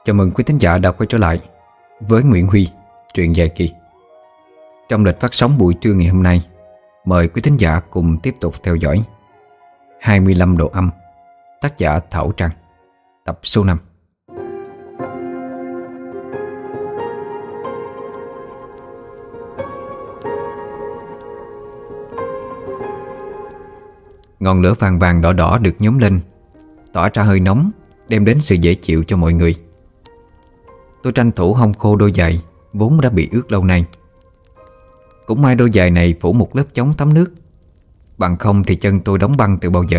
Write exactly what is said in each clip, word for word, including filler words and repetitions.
Chào mừng quý thính giả đã quay trở lại với Nguyễn Huy, truyện dài kỳ. Trong lịch phát sóng buổi trưa ngày hôm nay, mời quý thính giả cùng tiếp tục theo dõi hai mươi lăm độ âm, tác giả Thảo Trang, tập số năm. Ngọn lửa vàng vàng đỏ đỏ được nhóm lên, tỏa ra hơi nóng, đem đến sự dễ chịu cho mọi người. Tôi tranh thủ hong khô đôi giày vốn đã bị ướt lâu nay. Cũng may đôi giày này phủ một lớp chống thấm nước, bằng không thì chân tôi đóng băng từ bao giờ.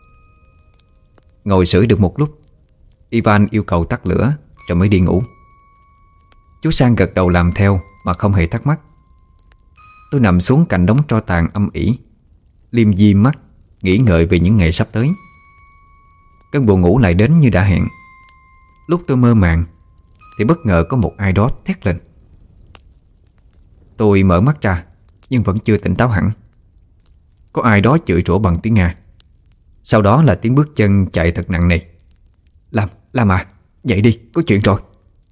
Ngồi sưởi được một lúc, Ivan yêu cầu tắt lửa rồi mới đi ngủ. Chú Sang gật đầu làm theo mà không hề thắc mắc. Tôi nằm xuống cạnh đống tro tàn âm ỉ, liêm diêm mắt, nghĩ ngợi về những ngày sắp tới. Cơn buồn ngủ lại đến như đã hẹn. Lúc tôi mơ màng thì bất ngờ có một ai đó thét lên. Tôi mở mắt ra nhưng vẫn chưa tỉnh táo hẳn. Có ai đó chửi rủa bằng tiếng Nga. Sau đó là tiếng bước chân chạy thật nặng nề. Làm, làm à, dậy đi, có chuyện rồi.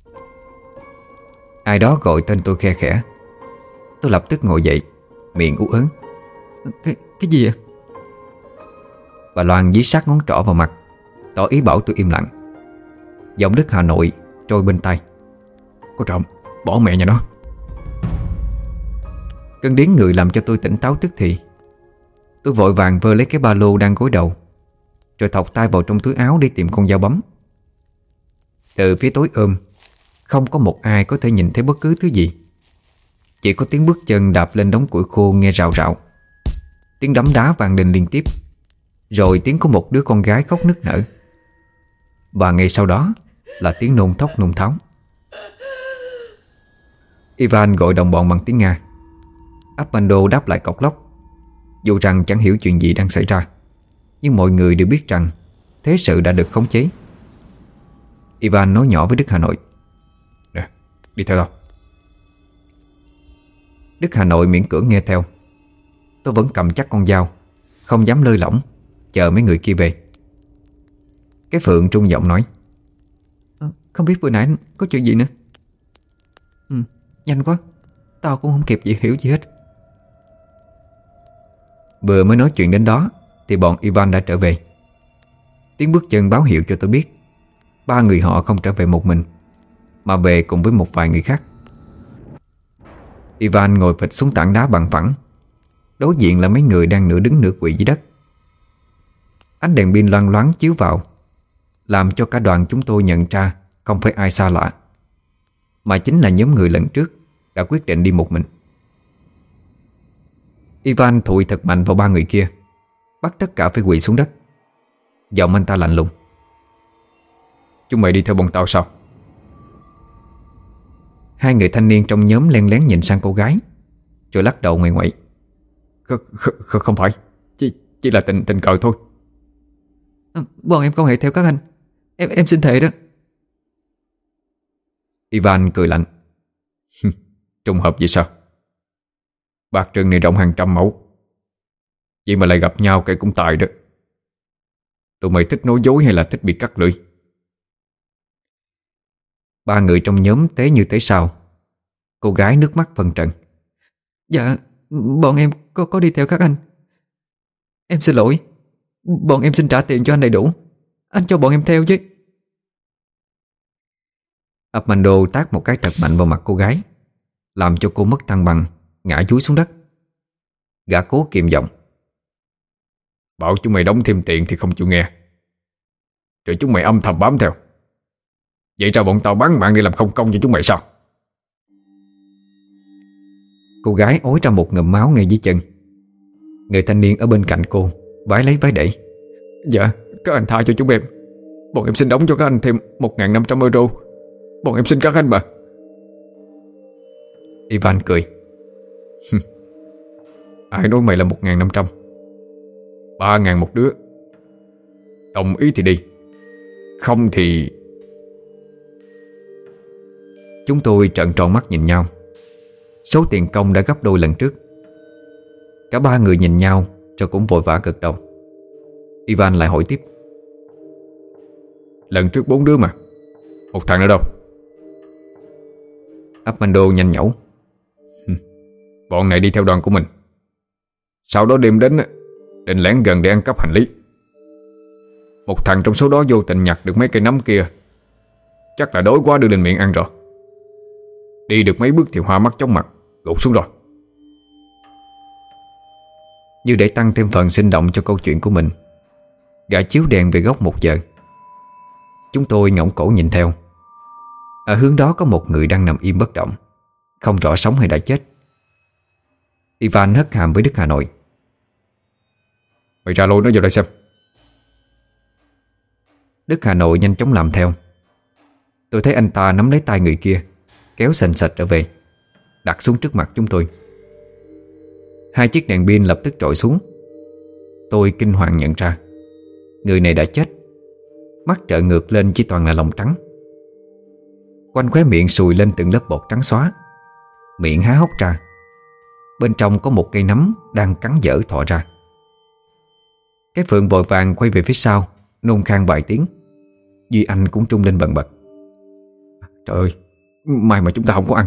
Ai đó gọi tên tôi khe khẽ. Tôi lập tức ngồi dậy, miệng ú ớn. Cái, cái gì ạ? Bà Loan dí sát ngón trỏ vào mặt, tỏ ý bảo tôi im lặng. Giọng Đức Hà Nội trôi bên tai. Có trộm, bỏ mẹ nhà nó. Cơn điếng người làm cho tôi tỉnh táo tức thì. Tôi vội vàng vơ lấy cái ba lô đang gối đầu, rồi thọc tay vào trong túi áo đi tìm con dao bấm. Từ phía tối ôm, không có một ai có thể nhìn thấy bất cứ thứ gì. Chỉ có tiếng bước chân đạp lên đống củi khô nghe rào rạo, tiếng đấm đá vang lên liên tiếp, rồi tiếng của một đứa con gái khóc nức nở. Và ngay sau đó là tiếng nôn thốc nôn tháo. Ivan gọi đồng bọn bằng tiếng Nga. Armando đáp lại cộc lốc. Dù rằng chẳng hiểu chuyện gì đang xảy ra, nhưng mọi người đều biết rằng thế sự đã được khống chế. Ivan nói nhỏ với Đức Hà Nội. Nè, đi theo tao. Đức Hà Nội miễn cưỡng nghe theo. Tôi vẫn cầm chắc con dao, không dám lơi lỏng, chờ mấy người kia về. Cái Phượng trung giọng nói. à, Không biết vừa nãy có chuyện gì nữa. Ừ, nhanh quá, tao cũng không kịp gì hiểu gì hết. Vừa mới nói chuyện đến đó thì bọn Ivan đã trở về. Tiếng bước chân báo hiệu cho tôi biết ba người họ không trở về một mình, mà về cùng với một vài người khác. Ivan ngồi phịch xuống tảng đá bằng phẳng. Đối diện là mấy người đang nửa đứng nửa quỳ dưới đất. Ánh đèn pin loang loáng chiếu vào, làm cho cả đoàn chúng tôi nhận ra không phải ai xa lạ, mà chính là nhóm người lần trước đã quyết định đi một mình. Ivan thụi thật mạnh vào ba người kia, bắt tất cả phải quỳ xuống đất. Giọng anh ta lạnh lùng. Chúng mày đi theo bọn tao sao? Hai người thanh niên trong nhóm len lén nhìn sang cô gái, rồi lắc đầu ngoại ngoại. Không phải, chỉ, chỉ là tình tình cờ thôi. à, Bọn em không hề theo các anh. Em em xin thề đó. Ivan cười lạnh. Trùng hợp vậy sao? Bạc rừng này rộng hàng trăm mẫu, vậy mà lại gặp nhau kể cũng tài đó. Tụi mày thích nói dối hay là thích bị cắt lưỡi? Ba người trong nhóm tế như tế sao. Cô gái nước mắt phân trần. Dạ, bọn em có, có đi theo các anh. Em xin lỗi. Bọn em xin trả tiền cho anh đầy đủ. Anh cho bọn em theo chứ. Armando tát một cái thật mạnh vào mặt cô gái, làm cho cô mất thăng bằng, ngã dúi xuống đất. Gã cố kiềm giọng. Bảo chúng mày đóng thêm tiền thì không chịu nghe, rồi chúng mày âm thầm bám theo. Vậy ra bọn tao bán mạng đi làm không công cho chúng mày sao? Cô gái ối ra một ngụm máu ngay dưới chân. Người thanh niên ở bên cạnh cô vái lấy vái đẩy. Dạ, các anh tha cho chúng em. Bọn em xin đóng cho các anh thêm một nghìn năm trăm euro. Bọn em xin các anh mà. Ivan cười. Ai nói mày là một nghìn năm trăm? Ba ngàn một đứa. Đồng ý thì đi, không thì... Chúng tôi trợn tròn mắt nhìn nhau. Số tiền công đã gấp đôi lần trước. Cả ba người nhìn nhau rồi cũng vội vã gật đầu. Ivan lại hỏi tiếp. Lần trước bốn đứa mà, Một thằng nữa đâu? Armando nhanh nhẩu. Bọn này đi theo đoàn của mình. Sau đó đêm đến định lẻn gần để ăn cắp hành lý. Một thằng trong số đó vô tình nhặt được mấy cây nấm kia, chắc là đói quá đưa lên miệng ăn rồi. Đi được mấy bước thì hoa mắt chóng mặt, gục xuống rồi. Như để tăng thêm phần sinh động cho câu chuyện của mình, gã chiếu đèn về góc một giờ. Chúng tôi ngẩng cổ nhìn theo. Ở hướng đó có một người đang nằm im bất động, không rõ sống hay đã chết. Ivan hất hàm với Đức Hà Nội. Mày ra lôi nó vào đây xem. Đức Hà Nội nhanh chóng làm theo. Tôi thấy anh ta nắm lấy tay người kia, kéo sành sạch trở về, đặt xuống trước mặt chúng tôi. Hai chiếc đèn pin lập tức trội xuống. Tôi kinh hoàng nhận ra người này đã chết. Mắt trợn ngược lên chỉ toàn là lòng trắng. Quanh khóe miệng sùi lên từng lớp bọt trắng xóa. Miệng há hốc ra. Bên trong có một cây nấm đang cắn dở thò ra. Cái Phượng vội vàng quay về phía sau, nôn khan vài tiếng. Duy Anh cũng trung lên bần bật. Trời ơi, may mà chúng ta không có ăn.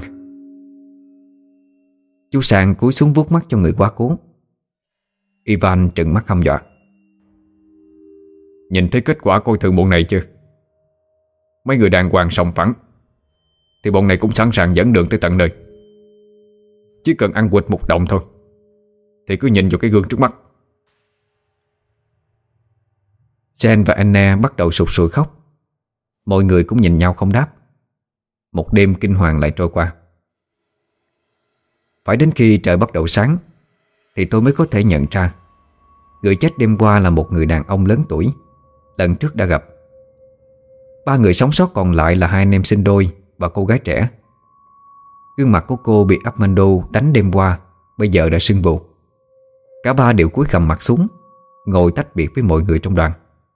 Chú Sang cúi xuống vuốt mắt cho người quá cố. Ivan trừng mắt hăm dọa. Nhìn thấy kết quả coi thường bọn này chưa? Mấy người đàng hoàng sòng phẳng thì bọn này cũng sẵn sàng dẫn đường tới tận nơi. Chỉ cần ăn quỵt một đồng thôi thì cứ nhìn vào cái gương trước mắt. Jen và Anna bắt đầu sụt sùi khóc. Mọi người cũng nhìn nhau không đáp. Một đêm kinh hoàng lại trôi qua. Phải đến khi trời bắt đầu sáng thì tôi mới có thể nhận ra người chết đêm qua là một người đàn ông lớn tuổi lần trước đã gặp. Ba người sống sót còn lại là hai anh em sinh đôi và cô gái trẻ. Gương mặt của cô bị Armando đánh đêm qua bây giờ đã sưng vù. Cả ba đều cúi khằm mặt xuống, ngồi tách biệt với mọi người trong đoàn.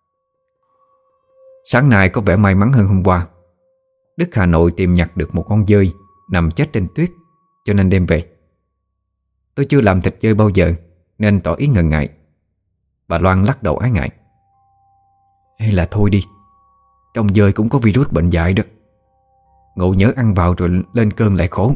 Sáng nay có vẻ may mắn hơn hôm qua. Đức Hà Nội tìm nhặt được một con dơi nằm chết trên tuyết, cho nên đem về. Tôi chưa làm thịt dơi bao giờ nên tỏ ý ngần ngại. Bà Loan lắc đầu ái ngại. Hay là thôi đi, trong dơi cũng có virus bệnh dại đó. Ngộ nhớ ăn vào rồi lên cơn lại khổ.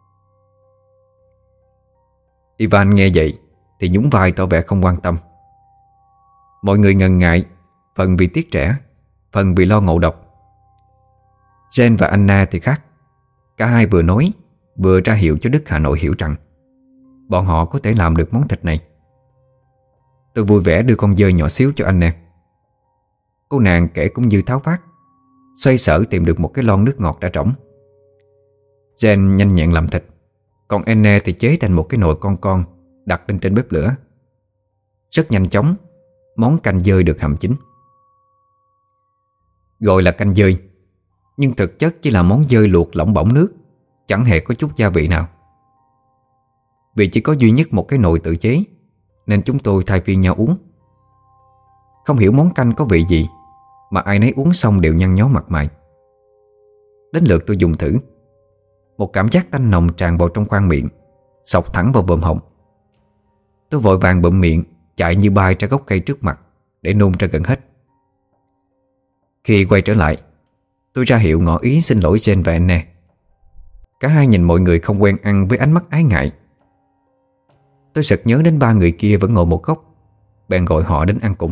Ivan nghe vậy thì nhún vai tỏ vẻ không quan tâm. Mọi người ngần ngại, phần vì tiếc trẻ, phần vì lo ngộ độc. Jen và Anna thì khác. Cả hai vừa nói vừa ra hiệu cho Đức Hà Nội hiểu rằng bọn họ có thể làm được món thịt này. Tôi vui vẻ đưa con dơi nhỏ xíu cho Anna. Cô nàng kể cũng như tháo vát, xoay sở tìm được một cái lon nước ngọt đã trỏng. Jen nhanh nhẹn làm thịt, còn Anna thì chế thành một cái nồi con con đặt lên trên bếp lửa. Rất nhanh chóng, món canh dơi được hầm chín. Gọi là canh dơi, nhưng thực chất chỉ là món dơi luộc lỏng bỏng nước, chẳng hề có chút gia vị nào. Vì chỉ có duy nhất một cái nồi tự chế nên chúng tôi thay phiên nhau uống. Không hiểu món canh có vị gì mà ai nấy uống xong đều nhăn nhó mặt mày. Đến lượt tôi dùng thử. Một cảm giác tanh nồng tràn vào trong khoang miệng, xộc thẳng vào bờm họng. Tôi vội vàng bụm miệng, chạy như bay ra gốc cây trước mặt để nôn ra gần hết. Khi quay trở lại, tôi ra hiệu ngỏ ý xin lỗi Jen và Anna. Cả hai nhìn mọi người không quen ăn với ánh mắt ái ngại. Tôi sực nhớ đến ba người kia vẫn ngồi một góc, bèn gọi họ đến ăn cùng.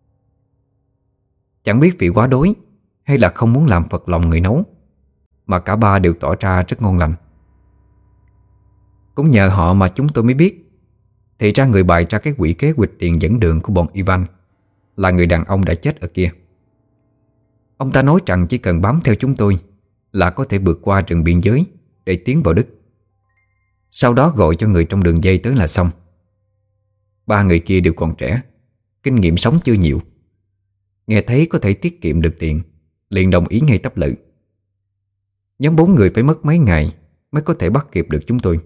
Chẳng biết vì quá đói hay là không muốn làm phật lòng người nấu mà cả ba đều tỏ ra rất ngon lành. Cũng nhờ họ mà chúng tôi mới biết thì ra người bày ra cái quỹ kế quỵt tiền dẫn đường của bọn Ivan là người đàn ông đã chết ở kia. Ông ta nói rằng chỉ cần bám theo chúng tôi là có thể vượt qua rừng biên giới để tiến vào Đức. Sau đó gọi cho người trong đường dây tới là xong. Ba người kia đều còn trẻ, kinh nghiệm sống chưa nhiều. Nghe thấy có thể tiết kiệm được tiền, liền đồng ý ngay tấp lự. Nhóm bốn người phải mất mấy ngày mới có thể bắt kịp được chúng tôi.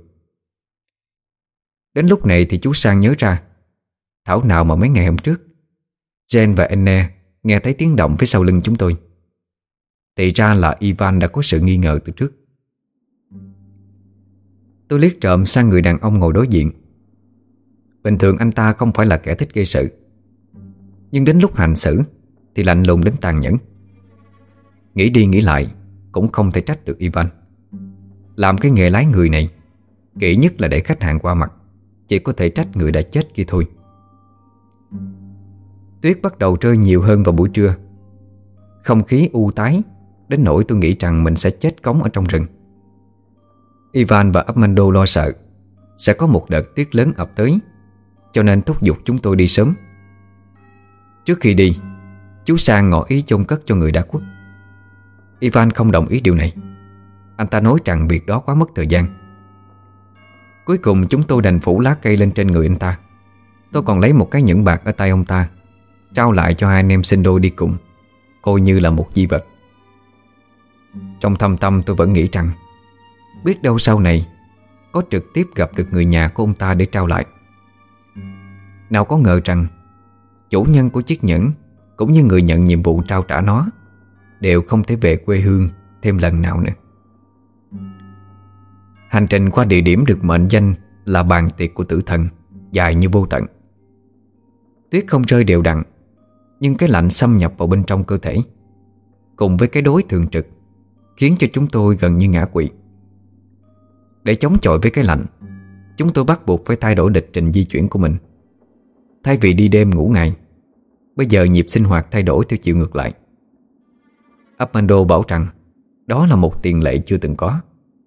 Đến lúc này thì chú Sang nhớ ra, thảo nào mà mấy ngày hôm trước Jen và Anna nghe thấy tiếng động phía sau lưng chúng tôi. Thì ra là Ivan đã có sự nghi ngờ từ trước. Tôi liếc trộm sang người đàn ông ngồi đối diện. Bình thường anh ta không phải là kẻ thích gây sự, nhưng đến lúc hành xử thì lạnh lùng đến tàn nhẫn. Nghĩ đi nghĩ lại, cũng không thể trách được Ivan. Làm cái nghề lái người này, kỹ nhất là để khách hàng qua mặt, chỉ có thể trách người đã chết kia thôi. Tuyết bắt đầu rơi nhiều hơn vào buổi trưa. Không khí u tái đến nỗi tôi nghĩ rằng mình sẽ chết cóng ở trong rừng. Ivan và Armando lo sợ sẽ có một đợt tuyết lớn ập tới, cho nên thúc giục chúng tôi đi sớm. Trước khi đi, chú Sang ngỏ ý chôn cất cho người đã khuất. Ivan không đồng ý điều này. Anh ta nói rằng việc đó quá mất thời gian. Cuối cùng chúng tôi đành phủ lá cây lên trên người anh ta. Tôi còn lấy một cái nhẫn bạc ở tay ông ta, trao lại cho hai anh em sinh đôi đi cùng, coi như là một di vật. Trong thâm tâm tôi vẫn nghĩ rằng biết đâu sau này có trực tiếp gặp được người nhà của ông ta để trao lại. Nào có ngờ rằng chủ nhân của chiếc nhẫn cũng như người nhận nhiệm vụ trao trả nó đều không thể về quê hương thêm lần nào nữa. Hành trình qua địa điểm được mệnh danh là bàn tiệc của tử thần dài như vô tận. Tuyết không rơi đều đặn, nhưng cái lạnh xâm nhập vào bên trong cơ thể cùng với cái đói thường trực khiến cho chúng tôi gần như ngã quỵ. Để chống chọi với cái lạnh, chúng tôi bắt buộc phải thay đổi lịch trình di chuyển của mình. Thay vì đi đêm ngủ ngày, bây giờ nhịp sinh hoạt thay đổi theo chiều ngược lại. Armando bảo rằng đó là một tiền lệ chưa từng có.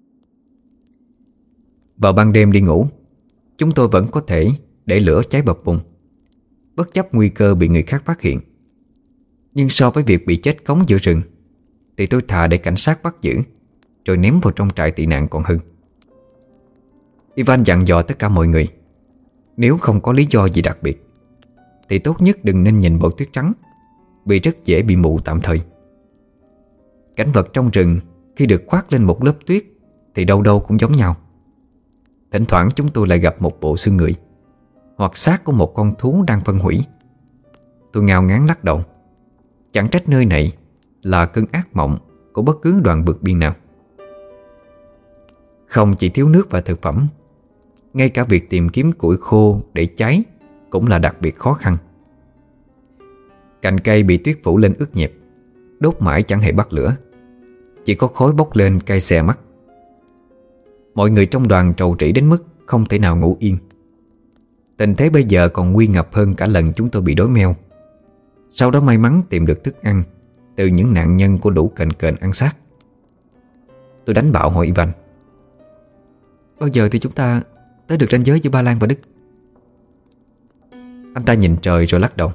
Vào ban đêm đi ngủ, chúng tôi vẫn có thể để lửa cháy bập bùng, bất chấp nguy cơ bị người khác phát hiện. Nhưng so với việc bị chết cóng giữa rừng, thì tôi thà để cảnh sát bắt giữ rồi ném vào trong trại tị nạn còn hơn. Ivan dặn dò tất cả mọi người, nếu không có lý do gì đặc biệt thì tốt nhất đừng nên nhìn bầu tuyết trắng, vì rất dễ bị mù tạm thời. Cảnh vật trong rừng khi được khoác lên một lớp tuyết thì đâu đâu cũng giống nhau. Thỉnh thoảng chúng tôi lại gặp một bộ xương người hoặc xác của một con thú đang phân hủy. Tôi ngao ngán lắc đầu. Chẳng trách nơi này là cơn ác mộng của bất cứ đoàn vượt biên nào. Không chỉ thiếu nước và thực phẩm, ngay cả việc tìm kiếm củi khô để cháy cũng là đặc biệt khó khăn. Cành cây bị tuyết phủ lên ướt nhẹp, đốt mãi chẳng hề bắt lửa, chỉ có khói bốc lên cay xè mắt. Mọi người trong đoàn trầu trĩ đến mức không thể nào ngủ yên. Tình thế bây giờ còn nguy ngập hơn cả lần chúng tôi bị đói meo. Sau đó may mắn tìm được thức ăn từ những nạn nhân của lũ kền kền ăn xác. Tôi đánh bạo hỏi Ivan, bao giờ thì chúng ta tới được ranh giới giữa Ba Lan và Đức? Anh ta nhìn trời rồi lắc đầu.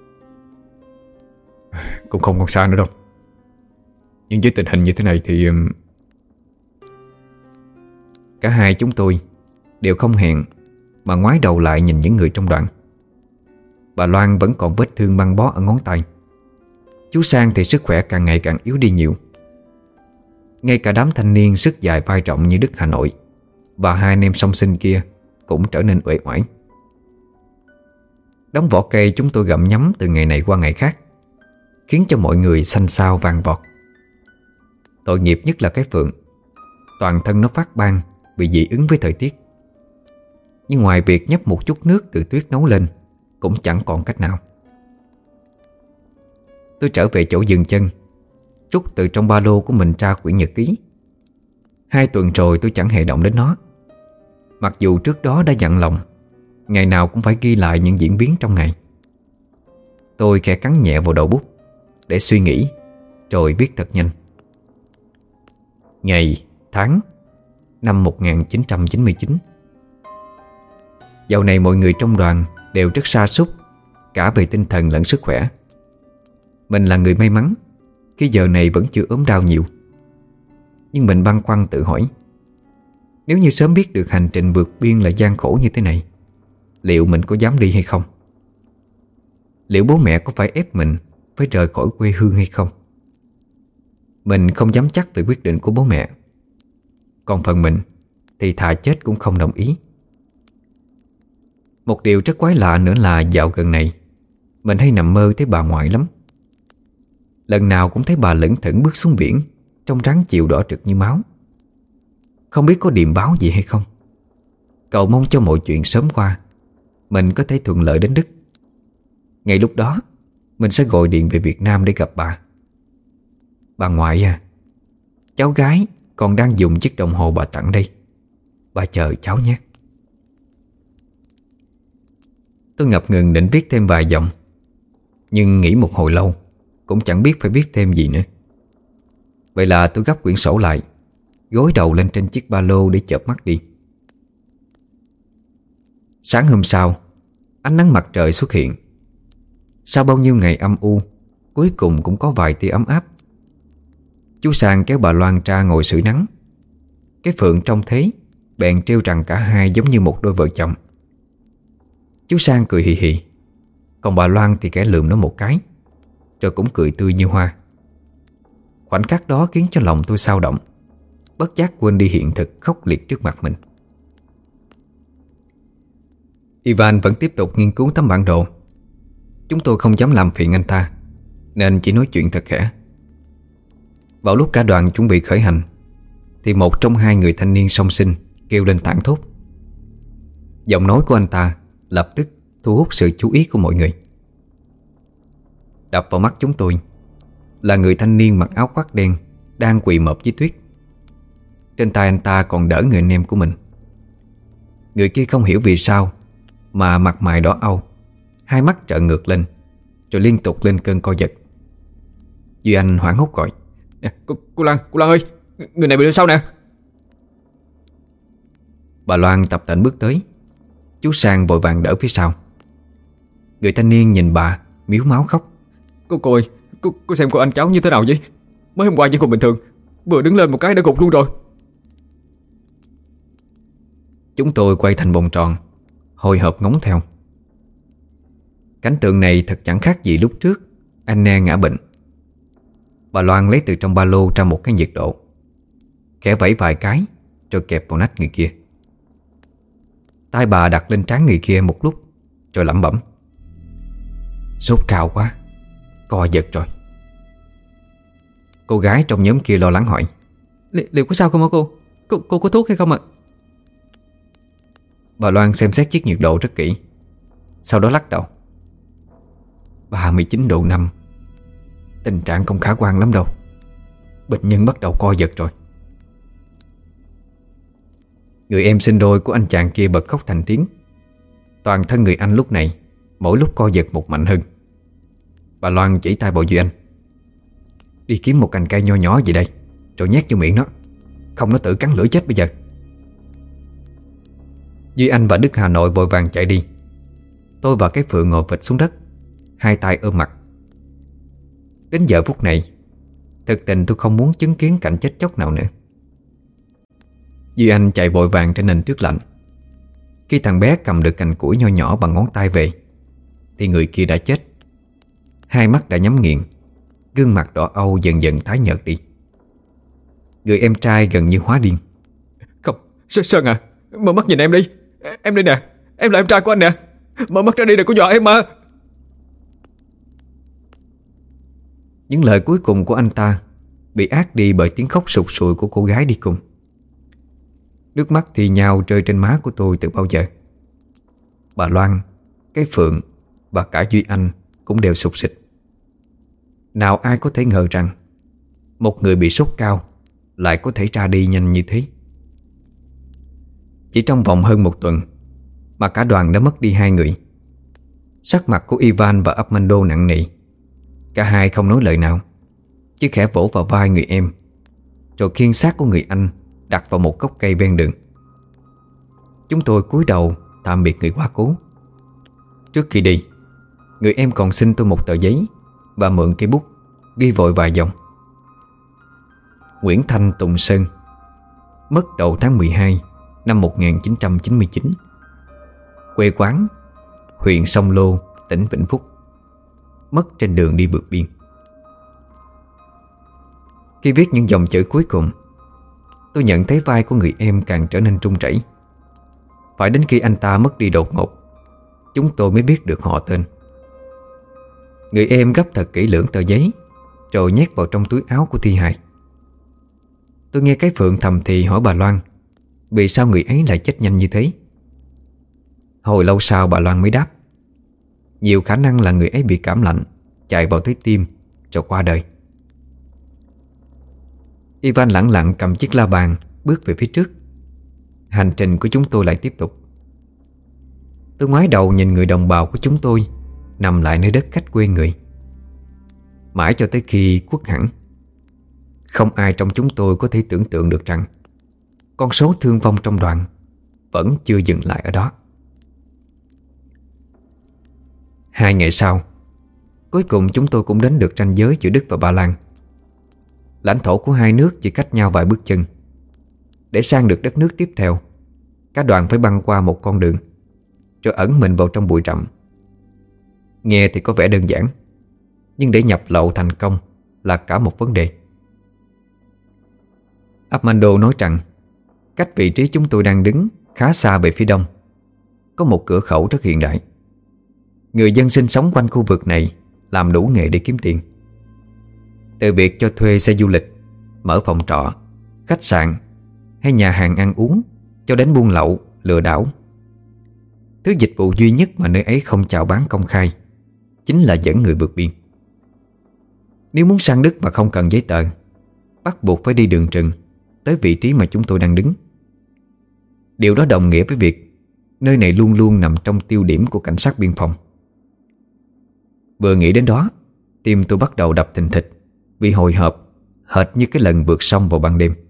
Cũng không còn xa nữa đâu. Nhưng với tình hình như thế này thì... Cả hai chúng tôi đều không hẹn mà ngoái đầu lại nhìn những người trong đoàn. Bà Loan vẫn còn vết thương băng bó ở ngón tay. Chú Sang thì sức khỏe càng ngày càng yếu đi nhiều. Ngay cả đám thanh niên sức dài vai rộng như Đức Hà Nội và hai anh em song sinh kia cũng trở nên uể oải. Đống vỏ cây chúng tôi gặm nhấm từ ngày này qua ngày khác, khiến cho mọi người xanh xao vàng vọt. Tội nghiệp nhất là cái Phượng, toàn thân nó phát ban bị dị ứng với thời tiết. Nhưng ngoài việc nhấp một chút nước từ tuyết nấu lên, cũng chẳng còn cách nào. Tôi trở về chỗ dừng chân, rút từ trong ba lô của mình ra quyển nhật ký. Hai tuần rồi tôi chẳng hề động đến nó, mặc dù trước đó đã dặn lòng ngày nào cũng phải ghi lại những diễn biến trong ngày. Tôi khẽ cắn nhẹ vào đầu bút để suy nghĩ, rồi viết thật nhanh. Ngày, tháng, năm một nghìn chín trăm chín mươi chín. Dạo này mọi người trong đoàn đều rất sa sút, cả về tinh thần lẫn sức khỏe. Mình là người may mắn khi giờ này vẫn chưa ốm đau nhiều. Nhưng mình băn khoăn tự hỏi, nếu như sớm biết được hành trình vượt biên là gian khổ như thế này, liệu mình có dám đi hay không? Liệu bố mẹ có phải ép mình phải rời khỏi quê hương hay không? Mình không dám chắc về quyết định của bố mẹ. Còn phần mình thì thà chết cũng không đồng ý. Một điều rất quái lạ nữa là dạo gần này mình hay nằm mơ thấy bà ngoại lắm. Lần nào cũng thấy bà lững thững bước xuống biển trong rắn chiều đỏ rực như máu. Không biết có điềm báo gì hay không. Cầu mong cho mọi chuyện sớm qua, mình có thể thuận lợi đến Đức. Ngay lúc đó mình sẽ gọi điện về Việt Nam để gặp bà. Bà ngoại à, cháu gái còn đang dùng chiếc đồng hồ bà tặng đây. Bà chờ cháu nhé. Tôi ngập ngừng định viết thêm vài dòng, nhưng nghĩ một hồi lâu cũng chẳng biết phải viết thêm gì nữa. Vậy là tôi gấp quyển sổ lại, gối đầu lên trên chiếc ba lô để chợp mắt đi. Sáng hôm sau, ánh nắng mặt trời xuất hiện. Sau bao nhiêu ngày âm u, cuối cùng cũng có vài tia ấm áp. Chú Sang kéo bà Loan ra ngồi sưởi nắng. Cái Phượng trông thấy bèn trêu rằng cả hai giống như một đôi vợ chồng. Chú Sang cười hì hì, còn bà Loan thì kẻ lườm nó một cái, rồi cũng cười tươi như hoa. Khoảnh khắc đó khiến cho lòng tôi xao động, bất giác quên đi hiện thực khốc liệt trước mặt mình. Ivan vẫn tiếp tục nghiên cứu tấm bản đồ. Chúng tôi không dám làm phiền anh ta, nên chỉ nói chuyện thật khẽ. Vào lúc cả đoàn chuẩn bị khởi hành, thì một trong hai người thanh niên song sinh kêu lên thảng thốt. Giọng nói của anh ta lập tức thu hút sự chú ý của mọi người. Đập vào mắt chúng tôi là người thanh niên mặc áo khoác đen đang quỳ mọp dưới tuyết. Trên tay anh ta còn đỡ người anh em của mình. Người kia không hiểu vì sao mà mặt mày đỏ au, hai mắt trợn ngược lên, rồi liên tục lên cơn co giật. Duy Anh hoảng hốt gọi: Nè, cô, cô Lan, cô Lan ơi, người này bị đằng sau nè. Bà Loan tập tễnh bước tới. Chú Sang vội vàng đỡ phía sau. Người thanh niên nhìn bà miếu máu khóc: Cô cô ơi, cô, cô xem cô anh cháu như thế nào vậy? Mới hôm qua vẫn còn bình thường, vừa đứng lên một cái đã gục luôn rồi. Chúng tôi quay thành vòng tròn, hồi hộp ngóng theo. Cảnh tượng này thật chẳng khác gì lúc trước anh Nè ngã bệnh. Bà Loan lấy từ trong ba lô ra một cái nhiệt độ, khẽ vẫy vài cái rồi kẹp vào nách người kia. Tay bà đặt lên trán người kia một lúc, rồi lẩm bẩm: Sốt cao quá, co giật rồi. Cô gái trong nhóm kia lo lắng hỏi: Li Liệu có sao không hả cô? cô? Cô có thuốc hay không ạ? Bà Loan xem xét chiếc nhiệt độ rất kỹ, sau đó lắc đầu: ba mươi chín độ năm, tình trạng không khả quan lắm đâu. Bệnh nhân bắt đầu co giật rồi. Người em sinh đôi của anh chàng kia bật khóc thành tiếng. Toàn thân người anh lúc này mỗi lúc co giật một mạnh hơn. Bà Loan chỉ tay vào Duy Anh: Đi kiếm một cành cây nho nhỏ gì đây, rồi nhét vô miệng nó, không nó tự cắn lưỡi chết bây giờ. Duy Anh và Đức Hà Nội vội vàng chạy đi. Tôi và cái Phượng ngồi phịch xuống đất, hai tay ôm mặt. Đến giờ phút này, thực tình tôi không muốn chứng kiến cảnh chết chóc nào nữa. Duy Anh chạy vội vàng trên nền tuyết lạnh. Khi thằng bé cầm được cành củi nho nhỏ bằng ngón tay về, thì người kia đã chết. Hai mắt đã nhắm nghiền, gương mặt đỏ âu dần dần tái nhợt đi. Người em trai gần như hóa điên: Không, Sơn, Sơn à, mở mắt nhìn em đi. Em đây nè, em là em trai của anh nè. Mở mắt ra đi, đừng có dọa em mà. Những lời cuối cùng của anh ta bị át đi bởi tiếng khóc sụt sùi của cô gái đi cùng. Nước mắt thì nhào rơi trên má của tôi từ bao giờ. Bà Loan, cái Phượng và cả Duy Anh cũng đều sụt sịt. Nào ai có thể ngờ rằng một người bị sốt cao lại có thể ra đi nhanh như thế. Chỉ trong vòng hơn một tuần mà cả đoàn đã mất đi hai người. Sắc mặt của Ivan và Armando nặng nề. Cả hai không nói lời nào, chỉ khẽ vỗ vào vai người em, rồi khiêng xác của người anh đặt vào một gốc cây ven đường. Chúng tôi cúi đầu tạm biệt người quá cố. Trước khi đi, người em còn xin tôi một tờ giấy và mượn cây bút ghi vội vài dòng: Nguyễn Thanh Tùng Sơn, mất đầu tháng mười hai năm một nghìn chín trăm chín mươi chín. Quê quán huyện Sông Lô, tỉnh Vĩnh Phúc. Mất trên đường đi vượt biên. Khi viết những dòng chữ cuối cùng, tôi nhận thấy vai của người em càng trở nên run rẩy. Phải đến khi anh ta mất đi đột ngột, chúng tôi mới biết được họ tên. Người em gấp thật kỹ lưỡng tờ giấy, rồi nhét vào trong túi áo của thi hài. Tôi nghe cái Phượng thầm thì hỏi bà Loan vì sao người ấy lại chết nhanh như thế. Hồi lâu sau bà Loan mới đáp: Nhiều khả năng là người ấy bị cảm lạnh chạy vào tới tim rồi qua đời. Ivan lẳng lặng cầm chiếc la bàn bước về phía trước. Hành trình của chúng tôi lại tiếp tục. Tôi ngoái đầu nhìn người đồng bào của chúng tôi nằm lại nơi đất khách quê người. Mãi cho tới khi khuất hẳn, không ai trong chúng tôi có thể tưởng tượng được rằng con số thương vong trong đoàn vẫn chưa dừng lại ở đó. Hai ngày sau, cuối cùng chúng tôi cũng đến được ranh giới giữa Đức và Ba Lan. Lãnh thổ của hai nước chỉ cách nhau vài bước chân. Để sang được đất nước tiếp theo, cả đoàn phải băng qua một con đường, rồi ẩn mình vào trong bụi rậm. Nghe thì có vẻ đơn giản, nhưng để nhập lậu thành công là cả một vấn đề. Armando nói rằng cách vị trí chúng tôi đang đứng khá xa về phía đông có một cửa khẩu rất hiện đại. Người dân sinh sống quanh khu vực này làm đủ nghề để kiếm tiền. Từ việc cho thuê xe du lịch, mở phòng trọ, khách sạn hay nhà hàng ăn uống, cho đến buôn lậu, lừa đảo. Thứ dịch vụ duy nhất mà nơi ấy không chào bán công khai chính là dẫn người vượt biên. Nếu muốn sang Đức mà không cần giấy tờ, bắt buộc phải đi đường rừng tới vị trí mà chúng tôi đang đứng. Điều đó đồng nghĩa với việc nơi này luôn luôn nằm trong tiêu điểm của cảnh sát biên phòng. Vừa nghĩ đến đó, tim tôi bắt đầu đập thình thịch vì hồi hộp hệt như cái lần vượt sông vào ban đêm.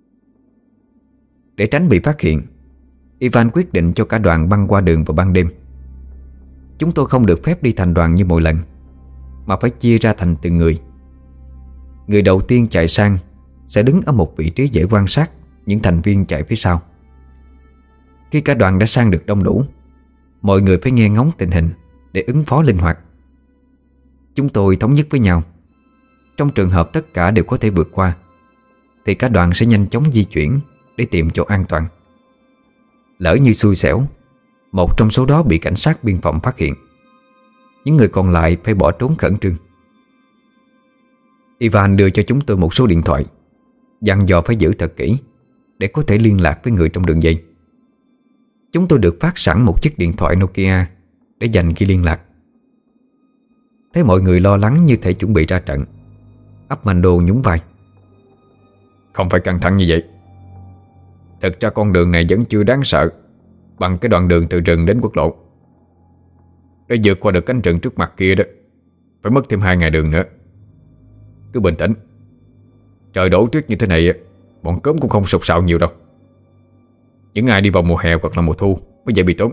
Để tránh bị phát hiện, Ivan quyết định cho cả đoàn băng qua đường vào ban đêm. Chúng tôi không được phép đi thành đoàn như mọi lần, mà phải chia ra thành từng người. Người đầu tiên chạy sang sẽ đứng ở một vị trí dễ quan sát những thành viên chạy phía sau. Khi cả đoàn đã sang được đông đủ, mọi người phải nghe ngóng tình hình để ứng phó linh hoạt. Chúng tôi thống nhất với nhau, trong trường hợp tất cả đều có thể vượt qua thì cả đoàn sẽ nhanh chóng di chuyển để tìm chỗ an toàn. Lỡ như xui xẻo, một trong số đó bị cảnh sát biên phòng phát hiện, những người còn lại phải bỏ trốn khẩn trương. Ivan đưa cho chúng tôi một số điện thoại, dặn dò phải giữ thật kỹ để có thể liên lạc với người trong đường dây. Chúng tôi được phát sẵn một chiếc điện thoại Nokia để dành khi liên lạc. Thấy mọi người lo lắng như thể chuẩn bị ra trận, Armando nhún vai. Không phải căng thẳng như vậy. Thực ra con đường này vẫn chưa đáng sợ bằng cái đoạn đường từ rừng đến quốc lộ. Để vượt qua được cánh rừng trước mặt kia đó phải mất thêm hai ngày đường nữa. Cứ bình tĩnh. Trời đổ tuyết như thế này, bọn cớm cũng không sụt sạo nhiều đâu. Những ai đi vào mùa hè hoặc là mùa thu mới dễ bị tốn.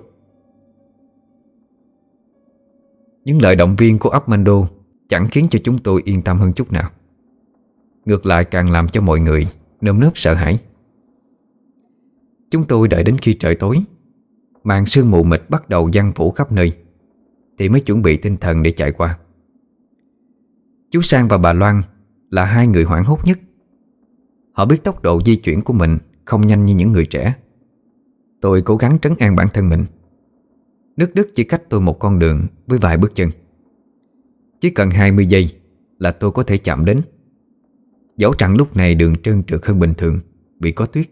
Những lời động viên của Armando chẳng khiến cho chúng tôi yên tâm hơn chút nào. Ngược lại càng làm cho mọi người nơm nớp sợ hãi. Chúng tôi đợi đến khi trời tối, màn sương mù mịt bắt đầu giăng phủ khắp nơi, thì mới chuẩn bị tinh thần để chạy qua. Chú Sang và bà Loan là hai người hoảng hốt nhất. Họ biết tốc độ di chuyển của mình không nhanh như những người trẻ. Tôi cố gắng trấn an bản thân mình. Nước Đức chỉ cách tôi một con đường với vài bước chân. Chỉ cần hai mươi giây là tôi có thể chạm đến. Dẫu rằng lúc này đường trơn trượt hơn bình thường vì có tuyết.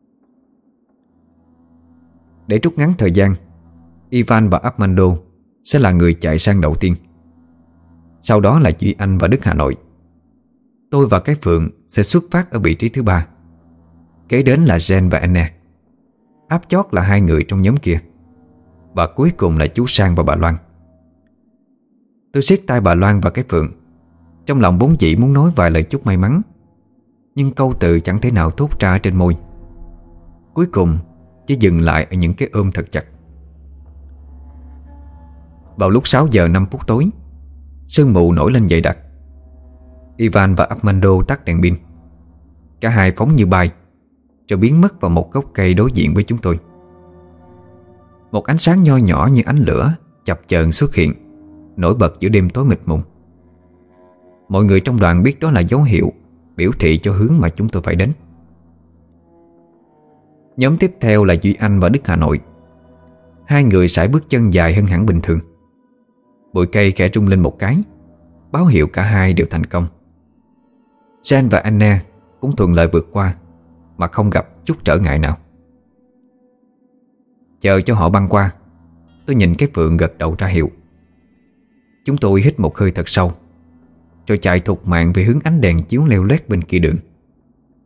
Để rút ngắn thời gian, Ivan và Armando sẽ là người chạy sang đầu tiên. Sau đó là Duy Anh và Đức Hà Nội. Tôi và cái Phượng sẽ xuất phát ở vị trí thứ ba. Kế đến là Jen và Anna. Áp chót là hai người trong nhóm kia. Và cuối cùng là chú Sang và bà Loan. Tôi siết tay bà Loan và cái Phượng, trong lòng vốn dĩ muốn nói vài lời chúc may mắn, nhưng câu từ chẳng thể nào thốt ra trên môi. Cuối cùng chỉ dừng lại ở những cái ôm thật chặt. Vào lúc sáu giờ năm phút tối, sương mù nổi lên dày đặc. Ivan và Armando tắt đèn pin. Cả hai phóng như bay, rồi biến mất vào một gốc cây đối diện với chúng tôi. Một ánh sáng nho nhỏ như ánh lửa chập chờn xuất hiện, nổi bật giữa đêm tối mịt mùng. Mọi người trong đoàn biết đó là dấu hiệu biểu thị cho hướng mà chúng tôi phải đến. Nhóm tiếp theo là Duy Anh và Đức Hà Nội. Hai người sải bước chân dài hơn hẳn bình thường. Bụi cây khẽ rung lên một cái, báo hiệu cả hai đều thành công. Jen và Anna cũng thuận lợi vượt qua mà không gặp chút trở ngại nào. Chờ cho họ băng qua, tôi nhìn cái Phượng gật đầu ra hiệu. Chúng tôi hít một hơi thật sâu, rồi chạy thục mạng về hướng ánh đèn chiếu leo lét bên kia đường.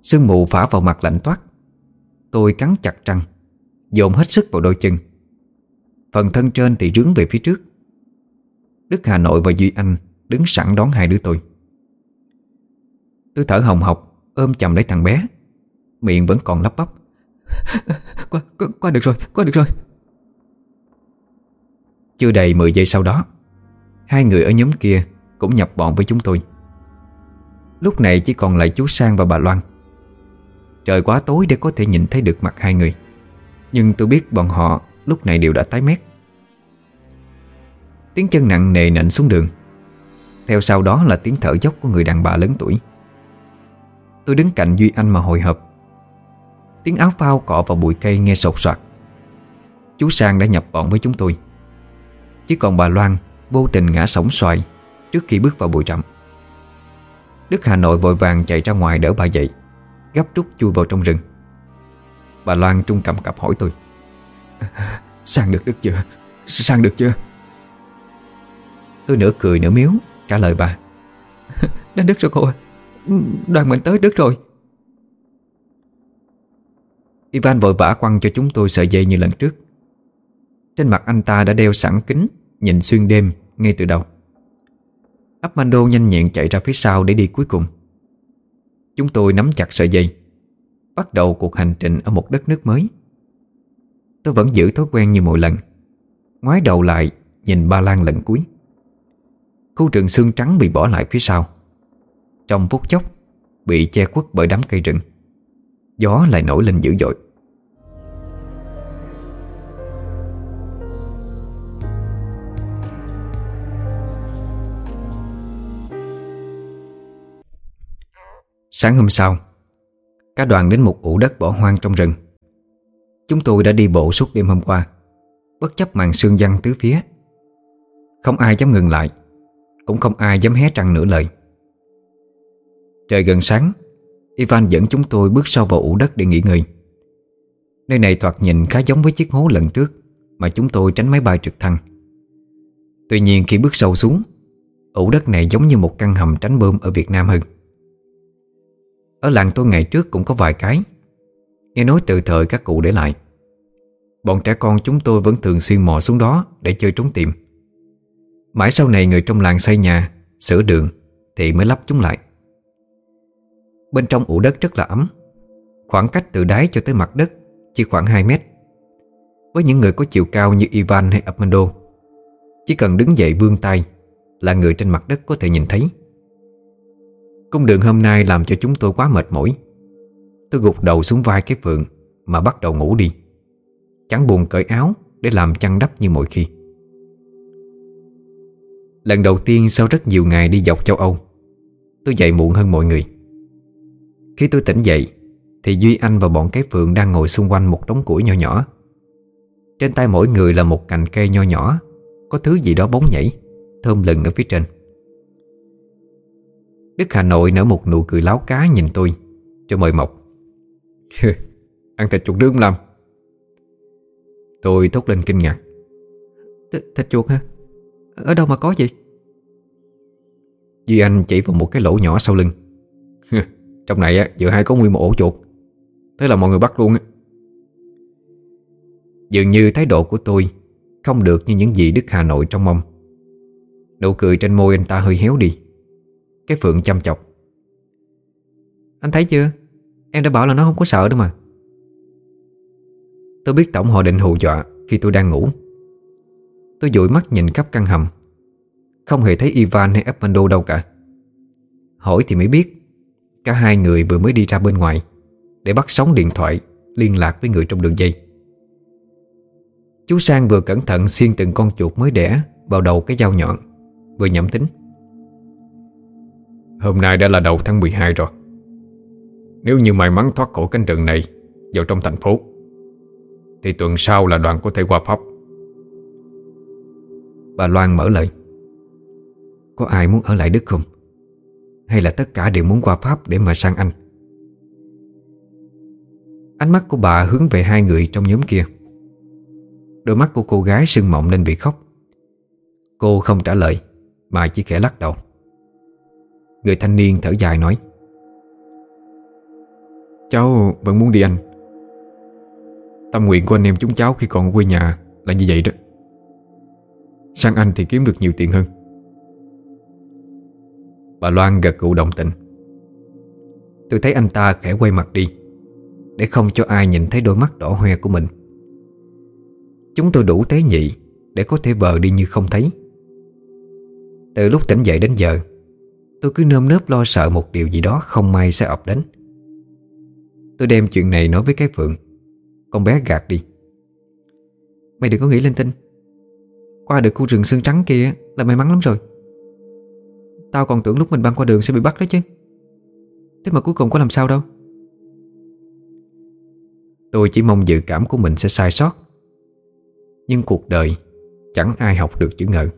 Sương mù phả vào mặt lạnh toát. Tôi cắn chặt răng, dồn hết sức vào đôi chân. Phần thân trên thì rướn về phía trước. Đức Hà Nội và Duy Anh đứng sẵn đón hai đứa tôi. Tôi thở hồng hộc ôm chầm lấy thằng bé, miệng vẫn còn lắp bắp: Qua, qua, qua được rồi, qua được rồi. Chưa đầy mười giây sau đó, hai người ở nhóm kia cũng nhập bọn với chúng tôi. Lúc này chỉ còn lại chú Sang và bà Loan. Trời quá tối để có thể nhìn thấy được mặt hai người, nhưng tôi biết bọn họ lúc này đều đã tái mét. Tiếng chân nặng nề nện xuống đường, theo sau đó là tiếng thở dốc của người đàn bà lớn tuổi. Tôi đứng cạnh Duy Anh mà hồi hộp. Tiếng áo phao cọ vào bụi cây nghe sột soạt. Chú Sang đã nhập bọn với chúng tôi, chỉ còn bà Loan vô tình ngã sóng xoài trước khi bước vào bụi rậm. Đức Hà Nội vội vàng chạy ra ngoài đỡ bà dậy, gấp rút chui vào trong rừng. Bà Loan trung cầm cập hỏi tôi: Sang được đứt chưa? Sang được chưa? Tôi nửa cười nửa miếu trả lời bà: Đã đứt rồi cô à, đoàn mình tới đứt rồi. Ivan vội vã quăng cho chúng tôi sợi dây như lần trước. Trên mặt anh ta đã đeo sẵn kính nhìn xuyên đêm ngay từ đầu. Armando nhanh nhẹn chạy ra phía sau để đi cuối cùng. Chúng tôi nắm chặt sợi dây, bắt đầu cuộc hành trình ở một đất nước mới. Tôi vẫn giữ thói quen như mọi lần, ngoái đầu lại nhìn Ba Lan lần cuối. Khu rừng xương trắng bị bỏ lại phía sau, trong phút chốc bị che khuất bởi đám cây rừng. Gió lại nổi lên dữ dội. Sáng hôm sau, cả đoàn đến một ụ đất bỏ hoang trong rừng. Chúng tôi đã đi bộ suốt đêm hôm qua, bất chấp màn sương giăng tứ phía. Không ai dám ngừng lại, cũng không ai dám hé răng nửa lời. Trời gần sáng, Ivan dẫn chúng tôi bước sâu vào ụ đất để nghỉ ngơi. Nơi này thoạt nhìn khá giống với chiếc hố lần trước mà chúng tôi tránh máy bay trực thăng. Tuy nhiên khi bước sâu xuống, ụ đất này giống như một căn hầm tránh bom ở Việt Nam hơn. Ở làng tôi ngày trước cũng có vài cái, nghe nói từ thời các cụ để lại. Bọn trẻ con chúng tôi vẫn thường xuyên mò xuống đó để chơi trốn tìm. Mãi sau này người trong làng xây nhà, sửa đường thì mới lắp chúng lại. Bên trong ụ đất rất là ấm, khoảng cách từ đáy cho tới mặt đất chỉ khoảng hai mét. Với những người có chiều cao như Ivan hay Armando, chỉ cần đứng dậy vươn tay là người trên mặt đất có thể nhìn thấy. Cung đường hôm nay làm cho chúng tôi quá mệt mỏi. Tôi gục đầu xuống vai cái phượng mà bắt đầu ngủ đi, chẳng buồn cởi áo để làm chăn đắp như mọi khi. Lần đầu tiên sau rất nhiều ngày đi dọc châu Âu, tôi dậy muộn hơn mọi người. Khi tôi tỉnh dậy thì Duy Anh và bọn cái phượng đang ngồi xung quanh một đống củi nho nhỏ. Trên tay mỗi người là một cành cây nho nhỏ, có thứ gì đó bóng nhảy, thơm lừng ở phía trên. Đức Hà Nội nở một nụ cười láo cá nhìn tôi rồi mời mọc: Ăn thịt chuột nướng làm. Tôi thốt lên kinh ngạc: Thịt chuột hả? Ở đâu mà có vậy? Duy Anh chỉ vào một cái lỗ nhỏ sau lưng: Trong này á, giữa hai có nguyên một ổ chuột. Thế là mọi người bắt luôn á. Dường như thái độ của tôi không được như những gì Đức Hà Nội trong mong. Nụ cười trên môi anh ta hơi héo đi. Cái phượng chăm chọc: Anh thấy chưa, em đã bảo là nó không có sợ đâu mà. Tôi biết tổng họ định hù dọa khi tôi đang ngủ. Tôi dụi mắt nhìn khắp căn hầm, không hề thấy Ivan hay Armando đâu cả. Hỏi thì mới biết cả hai người vừa mới đi ra bên ngoài để bắt sóng điện thoại liên lạc với người trong đường dây. Chú Sang vừa cẩn thận xiên từng con chuột mới đẻ vào đầu cái dao nhọn, vừa nhẩm tính: Hôm nay đã là đầu tháng mười hai rồi. Nếu như may mắn thoát khỏi cánh rừng này vào trong thành phố thì tuần sau là đoàn có thể qua Pháp. Bà Loan mở lời: Có ai muốn ở lại Đức không? Hay là tất cả đều muốn qua Pháp để mà sang Anh? Ánh mắt của bà hướng về hai người trong nhóm kia. Đôi mắt của cô gái sưng mọng lên vì khóc. Cô không trả lời mà chỉ khẽ lắc đầu. Người thanh niên thở dài nói: Cháu vẫn muốn đi anh. Tâm nguyện của anh em chúng cháu khi còn ở quê nhà là như vậy đó. Sang anh thì kiếm được nhiều tiền hơn. Bà Loan gật gù đồng tình. Tôi thấy anh ta khẽ quay mặt đi, để không cho ai nhìn thấy đôi mắt đỏ hoe của mình. Chúng tôi đủ tế nhị để có thể vờ đi như không thấy. Từ lúc tỉnh dậy đến giờ, tôi cứ nơm nớp lo sợ một điều gì đó không may sẽ ập đến. Tôi đem chuyện này nói với cái Phượng. Con bé gạt đi. Mày đừng có nghĩ linh tinh. Qua được khu rừng xương trắng kia là may mắn lắm rồi. Tao còn tưởng lúc mình băng qua đường sẽ bị bắt đó chứ. Thế mà cuối cùng có làm sao đâu. Tôi chỉ mong dự cảm của mình sẽ sai sót. Nhưng cuộc đời chẳng ai học được chữ ngờ.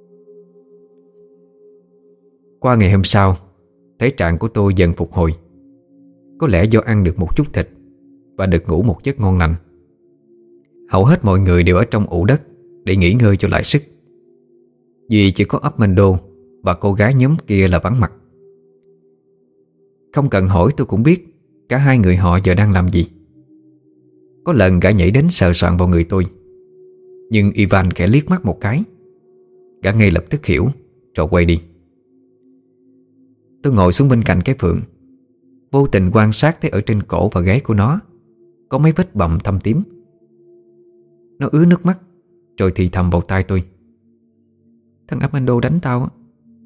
Qua ngày hôm sau, thể trạng của tôi dần phục hồi. Có lẽ do ăn được một chút thịt và được ngủ một giấc ngon lành. Hầu hết mọi người đều ở trong ụ đất để nghỉ ngơi cho lại sức. Duy chỉ có Armando và cô gái nhóm kia là vắng mặt. Không cần hỏi tôi cũng biết cả hai người họ giờ đang làm gì. Có lần gã nhảy đến sờ soạng vào người tôi, nhưng Ivan khẽ liếc mắt một cái. Gã ngay lập tức hiểu rồi quay đi. Tôi ngồi xuống bên cạnh cái Phượng, vô tình quan sát thấy ở trên cổ và gáy của nó có mấy vết bầm thâm tím. Nó ứa nước mắt rồi thì thầm vào tai tôi: Thằng Armando đánh tao á.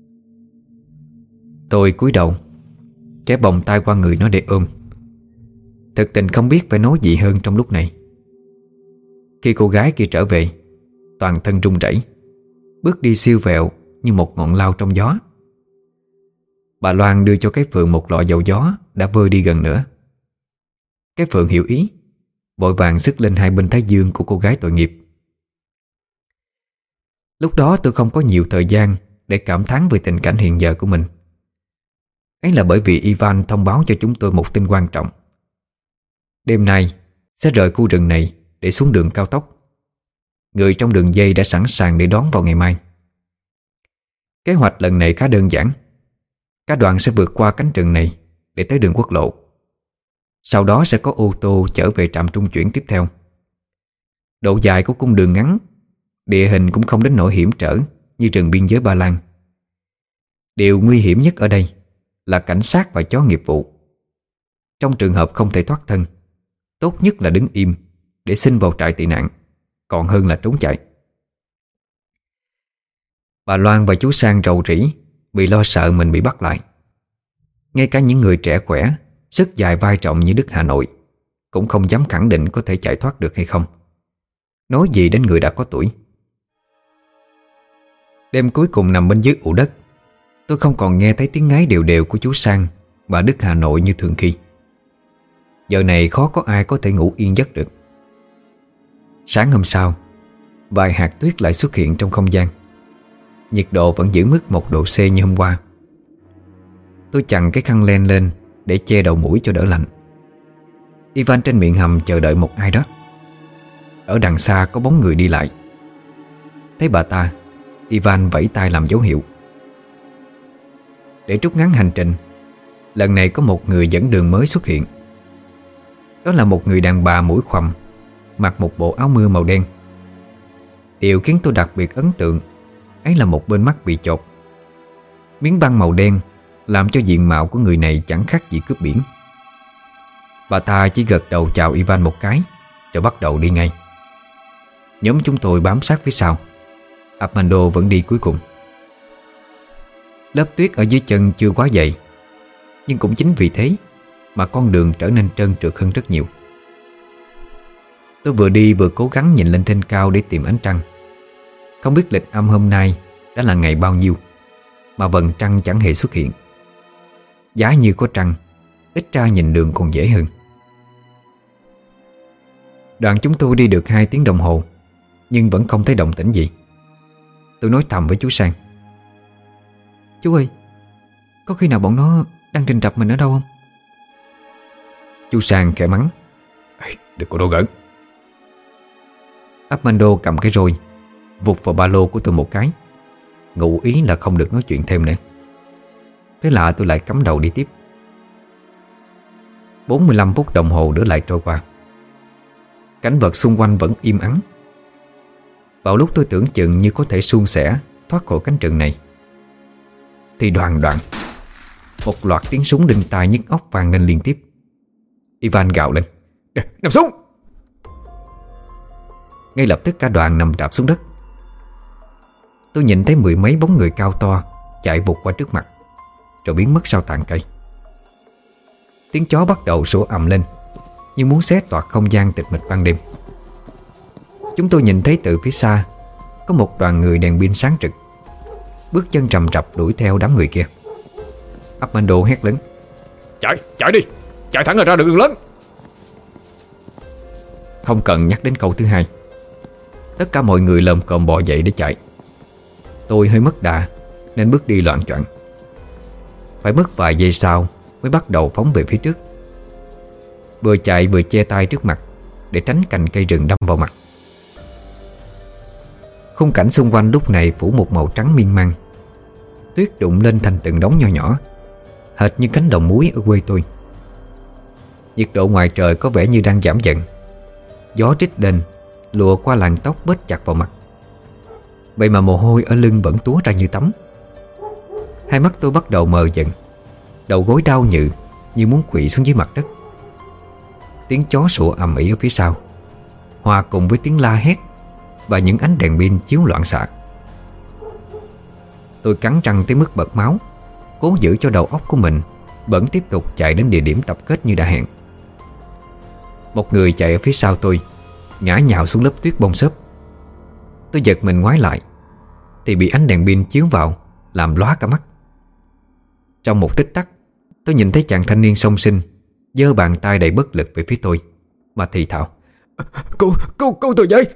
Tôi cúi đầu kéo vòng tay qua người nó để ôm. Thực tình không biết phải nói gì hơn trong lúc này. Khi cô gái kia trở về, toàn thân run rẩy, bước đi siêu vẹo như một ngọn lao trong gió. Bà Loan đưa cho cái Phượng một lọ dầu gió đã vơi đi gần nữa. Cái Phượng hiểu ý, vội vàng xức lên hai bên thái dương của cô gái tội nghiệp. Lúc đó tôi không có nhiều thời gian để cảm thán về tình cảnh hiện giờ của mình. Ấy là bởi vì Ivan thông báo cho chúng tôi một tin quan trọng. Đêm nay sẽ rời khu rừng này để xuống đường cao tốc. Người trong đường dây đã sẵn sàng để đón vào ngày mai. Kế hoạch lần này khá đơn giản. Cả đoàn sẽ vượt qua cánh rừng này để tới đường quốc lộ. Sau đó sẽ có ô tô chở về trạm trung chuyển tiếp theo. Độ dài của cung đường ngắn, địa hình cũng không đến nỗi hiểm trở như rừng biên giới Ba Lan. Điều nguy hiểm nhất ở đây là cảnh sát và chó nghiệp vụ. Trong trường hợp không thể thoát thân, tốt nhất là đứng im để xin vào trại tị nạn, còn hơn là trốn chạy. Bà Loan và chú Sang rầu rĩ vì lo sợ mình bị bắt lại. Ngay cả những người trẻ khỏe, sức dài vai trọng như Đức Hà Nội cũng không dám khẳng định có thể chạy thoát được hay không, nói gì đến người đã có tuổi. Đêm cuối cùng nằm bên dưới ụ đất, tôi không còn nghe thấy tiếng ngáy đều đều của chú Sang và Đức Hà Nội như thường khi. Giờ này khó có ai có thể ngủ yên giấc được. Sáng hôm sau, vài hạt tuyết lại xuất hiện trong không gian. Nhiệt độ vẫn giữ mức một độ C như hôm qua. Tôi chặn cái khăn len lên để che đầu mũi cho đỡ lạnh. Ivan trên miệng hầm chờ đợi một ai đó. Ở đằng xa có bóng người đi lại. Thấy bà ta, Ivan vẫy tay làm dấu hiệu. Để rút ngắn hành trình, lần này có một người dẫn đường mới xuất hiện. Đó là một người đàn bà mũi khoằm, mặc một bộ áo mưa màu đen. Điều khiến tôi đặc biệt ấn tượng ấy là một bên mắt bị chột. Miếng băng màu đen làm cho diện mạo của người này chẳng khác gì cướp biển. Bà ta chỉ gật đầu chào Ivan một cái rồi bắt đầu đi ngay. Nhóm chúng tôi bám sát phía sau. Armando vẫn đi cuối cùng. Lớp tuyết ở dưới chân chưa quá dày, nhưng cũng chính vì thế mà con đường trở nên trơn trượt hơn rất nhiều. Tôi vừa đi vừa cố gắng nhìn lên trên cao để tìm ánh trăng. Không biết lịch âm hôm nay đã là ngày bao nhiêu mà vầng trăng chẳng hề xuất hiện. Giá như có trăng, ít ra nhìn đường còn dễ hơn. Đoàn chúng tôi đi được hai tiếng đồng hồ, nhưng vẫn không thấy động tĩnh gì. Tôi nói thầm với chú Sang: Chú ơi, có khi nào bọn nó đang rình rập mình ở đâu không? Chú Sang khẽ mắng: Đừng có đổ gỡ. Armando cầm cái roi vụt vào ba lô của tôi một cái, ngụ ý là không được nói chuyện thêm nữa. Thế là tôi lại cắm đầu đi tiếp. bốn mươi lăm phút đồng hồ nữa lại trôi qua. Cảnh vật xung quanh vẫn im ắng. Vào lúc tôi tưởng chừng như có thể suôn sẻ thoát khỏi cánh rừng này, thì đoàn đoạn một loạt tiếng súng đinh tai nhức óc vang lên liên tiếp. Ivan gào lên: "Nằm xuống!" Ngay lập tức cả đoàn nằm rạp xuống đất. Tôi nhìn thấy mười mấy bóng người cao to chạy vụt qua trước mặt, rồi biến mất sau tàn cây. Tiếng chó bắt đầu sủa ầm lên, như muốn xé toạc không gian tịch mịch ban đêm. Chúng tôi nhìn thấy từ phía xa có một đoàn người đèn pin sáng trực, bước chân rầm rập đuổi theo đám người kia. Armando hét lớn: Chạy, chạy đi, chạy thẳng ra đường lớn. Không cần nhắc đến câu thứ hai, tất cả mọi người lồm cồm bò dậy để chạy. Tôi hơi mất đà nên bước đi loạng choạng. Phải mất vài giây sau mới bắt đầu phóng về phía trước, vừa chạy vừa che tay trước mặt để tránh cành cây rừng đâm vào mặt. Khung cảnh xung quanh lúc này phủ một màu trắng miên man. Tuyết đụng lên thành từng đống nho nhỏ, hệt như cánh đồng muối ở quê tôi. Nhiệt độ ngoài trời có vẻ như đang giảm dần. Gió rít lên lùa qua làn tóc bết chặt vào mặt. Vậy mà mồ hôi ở lưng vẫn túa ra như tắm. Hai mắt tôi bắt đầu mờ dần, đầu gối đau nhự như muốn quỵ xuống dưới mặt đất. Tiếng chó sủa ầm ĩ ở phía sau, hòa cùng với tiếng la hét và những ánh đèn pin chiếu loạn xạ. Tôi cắn răng tới mức bật máu, cố giữ cho đầu óc của mình vẫn tiếp tục chạy đến địa điểm tập kết như đã hẹn. Một người chạy ở phía sau tôi ngã nhào xuống lớp tuyết bong xốp. Tôi giật mình ngoái lại thì bị ánh đèn pin chiếu vào làm lóa cả mắt. Trong một tích tắc, tôi nhìn thấy chàng thanh niên xông xinh giơ bàn tay đầy bất lực về phía tôi mà thì thào: Cô, cô, cô tôi dậy.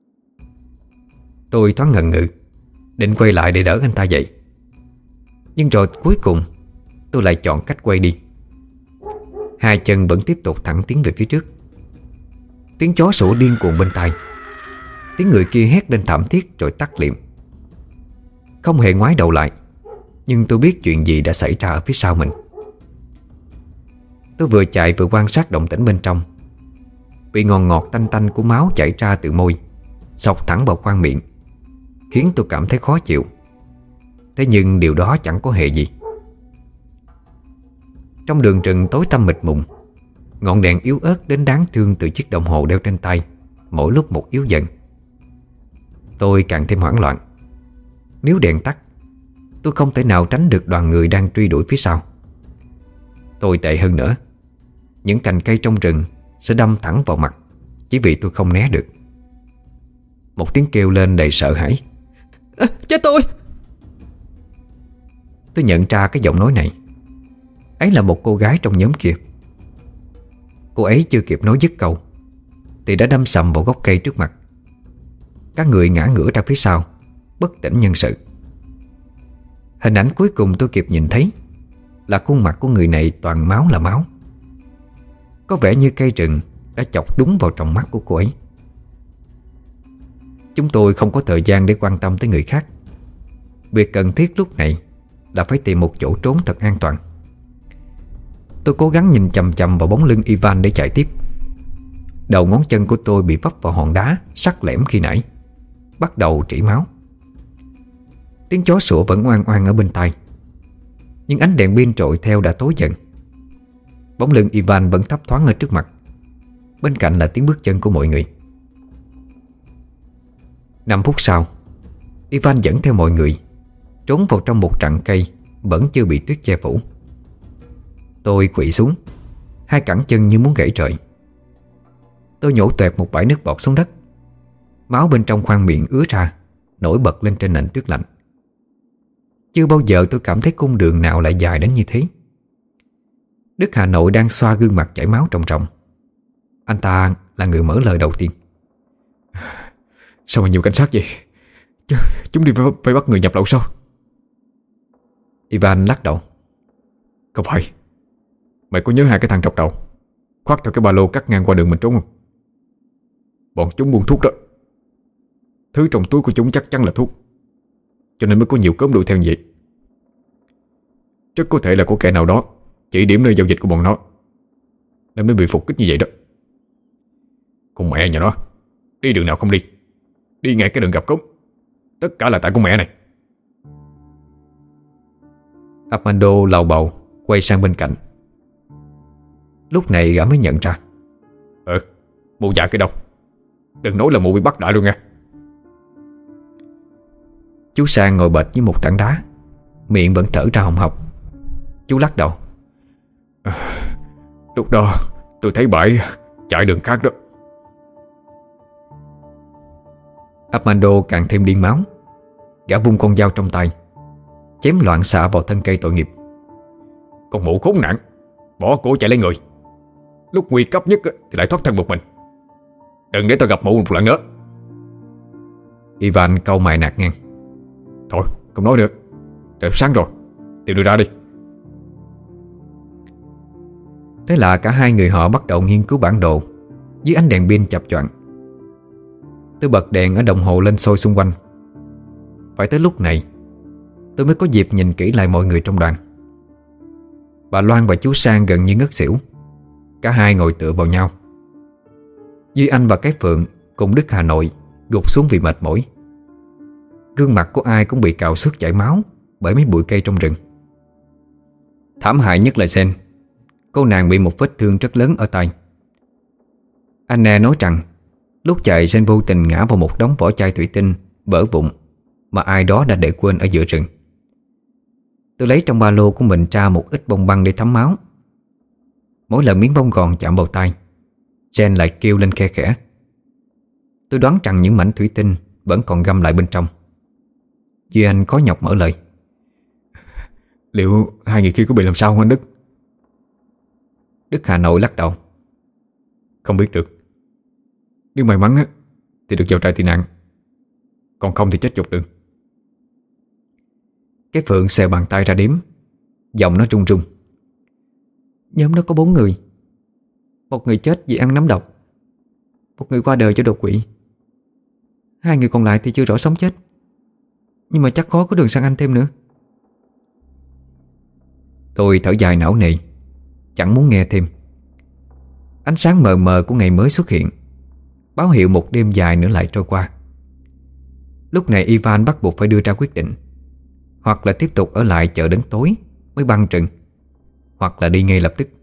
Tôi thoáng ngần ngừ, định quay lại để đỡ anh ta dậy. Nhưng rồi cuối cùng tôi lại chọn cách quay đi. Hai chân vẫn tiếp tục thẳng tiến về phía trước. Tiếng chó sủa điên cuồng bên tai. Tiếng người kia hét lên thảm thiết rồi tắt liệm. Không hề ngoái đầu lại, nhưng tôi biết chuyện gì đã xảy ra ở phía sau mình. Tôi vừa chạy vừa quan sát động tĩnh bên trong. Vị ngọt ngọt tanh tanh của máu chảy ra từ môi xộc thẳng vào khoang miệng, khiến tôi cảm thấy khó chịu. Thế nhưng điều đó chẳng có hề gì. Trong đường rừng tối tăm mịt mùng, ngọn đèn yếu ớt đến đáng thương từ chiếc đồng hồ đeo trên tay mỗi lúc một yếu dần. Tôi càng thêm hoảng loạn. Nếu đèn tắt, tôi không thể nào tránh được đoàn người đang truy đuổi phía sau. Tôi tệ hơn nữa, những cành cây trong rừng sẽ đâm thẳng vào mặt chỉ vì tôi không né được. Một tiếng kêu lên đầy sợ hãi: à, chết tôi! Tôi nhận ra cái giọng nói này. Ấy là một cô gái trong nhóm kia. Cô ấy chưa kịp nói dứt câu thì đã đâm sầm vào gốc cây trước mặt. Các người ngã ngửa ra phía sau, bất tỉnh nhân sự. Hình ảnh cuối cùng tôi kịp nhìn thấy là khuôn mặt của người này toàn máu là máu. Có vẻ như cây rừng đã chọc đúng vào trong mắt của cô ấy. Chúng tôi không có thời gian để quan tâm tới người khác. Việc cần thiết lúc này là phải tìm một chỗ trốn thật an toàn. Tôi cố gắng nhìn chằm chằm vào bóng lưng Ivan để chạy tiếp. Đầu ngón chân của tôi bị vấp vào hòn đá sắc lẻm khi nãy, bắt đầu trĩ máu. Tiếng chó sủa vẫn oan oan ở bên tai, nhưng ánh đèn pin trội theo đã tối dần. Bóng lưng Ivan vẫn thấp thoáng ở trước mặt. Bên cạnh là tiếng bước chân của mọi người. Năm phút sau, Ivan dẫn theo mọi người trốn vào trong một rặng cây vẫn chưa bị tuyết che phủ. Tôi quỵ xuống, hai cẳng chân như muốn gãy trời. Tôi nhổ toẹt một bãi nước bọt xuống đất. Máu bên trong khoang miệng ứa ra, nổi bật lên trên nền tuyết lạnh. Chưa bao giờ tôi cảm thấy cung đường nào lại dài đến như thế. Đức Hà Nội đang xoa gương mặt chảy máu ròng ròng. Anh ta là người mở lời đầu tiên. Sao mà nhiều cảnh sát vậy? Ch Chúng đi phải, phải bắt người nhập lậu sao? Ivan lắc đầu. Không phải. Mày có nhớ hai cái thằng trọc đầu khoác theo cái ba lô cắt ngang qua đường mình trốn không? Bọn chúng buôn thuốc đó. Thứ trong túi của chúng chắc chắn là thuốc, cho nên mới có nhiều cớm đuổi theo như vậy. Rất có thể là của kẻ nào đó chỉ điểm nơi giao dịch của bọn nó. nên mới bị phục kích như vậy đó. Con mẹ nhà nó, đi đường nào không đi, đi ngay cái đường gặp cống. Tất cả là tại con mẹ này. Armando lầu bầu quay sang bên cạnh. Lúc này gã mới nhận ra. Ừ, mụ già cái đâu. Đừng nói là mụ bị bắt đã luôn nha. Chú Sang ngồi bệt như một tảng đá, miệng vẫn thở ra hồng hộc. Chú lắc đầu. à, Lúc đó tôi thấy bãi chạy đường khác đó. Armando càng thêm điên máu. Gã vung con dao trong tay, chém loạn xạ vào thân cây tội nghiệp. Con mụ khốn nạn, bỏ cổ chạy lấy người. Lúc nguy cấp nhất thì lại thoát thân một mình. Đừng để tôi gặp mụ một lần nữa. Ivan cau mày nạt ngang. Thôi không nói nữa, trời sáng rồi, tìm đường ra đi. Thế là cả hai người họ bắt đầu nghiên cứu bản đồ dưới ánh đèn pin chập choạng. Tôi bật đèn ở đồng hồ lên soi xung quanh. Phải tới lúc này tôi mới có dịp nhìn kỹ lại mọi người trong đoàn. Bà Loan và chú Sang gần như ngất xỉu. Cả hai ngồi tựa vào nhau. Duy Anh và cái Phượng cùng Đức Hà Nội gục xuống vì mệt mỏi. Gương mặt của ai cũng bị cào xước chảy máu bởi mấy bụi cây trong rừng. Thảm hại nhất là Sen. Cô nàng bị một vết thương rất lớn ở tay. Anna nói rằng lúc chạy Sen vô tình ngã vào một đống vỏ chai thủy tinh vỡ vụn mà ai đó đã để quên ở giữa rừng. Tôi lấy trong ba lô của mình ra một ít bông băng để thấm máu. Mỗi lần miếng bông gòn chạm vào tay, Sen lại kêu lên khe khẽ. Tôi đoán rằng những mảnh thủy tinh vẫn còn găm lại bên trong. Duy Anh khó nhọc mở lời. Liệu hai người kia có bị làm sao không anh Đức? Đức Hà Nội lắc đầu. Không biết được. Nếu may mắn á, thì được vào trại tị nạn. Còn không thì chết dọc đường. Cái Phượng xòe bàn tay ra đếm. Giọng nó run run. Nhóm đó có bốn người. Một người chết vì ăn nấm độc, một người qua đời cho đột quỵ. Hai người còn lại thì chưa rõ sống chết, nhưng mà chắc khó có đường sang Anh thêm nữa. Tôi thở dài não nề, chẳng muốn nghe thêm. Ánh sáng mờ mờ của ngày mới xuất hiện, báo hiệu một đêm dài nữa lại trôi qua. Lúc này Ivan bắt buộc phải đưa ra quyết định. Hoặc là tiếp tục ở lại chờ đến tối mới băng trừng, hoặc là đi ngay lập tức.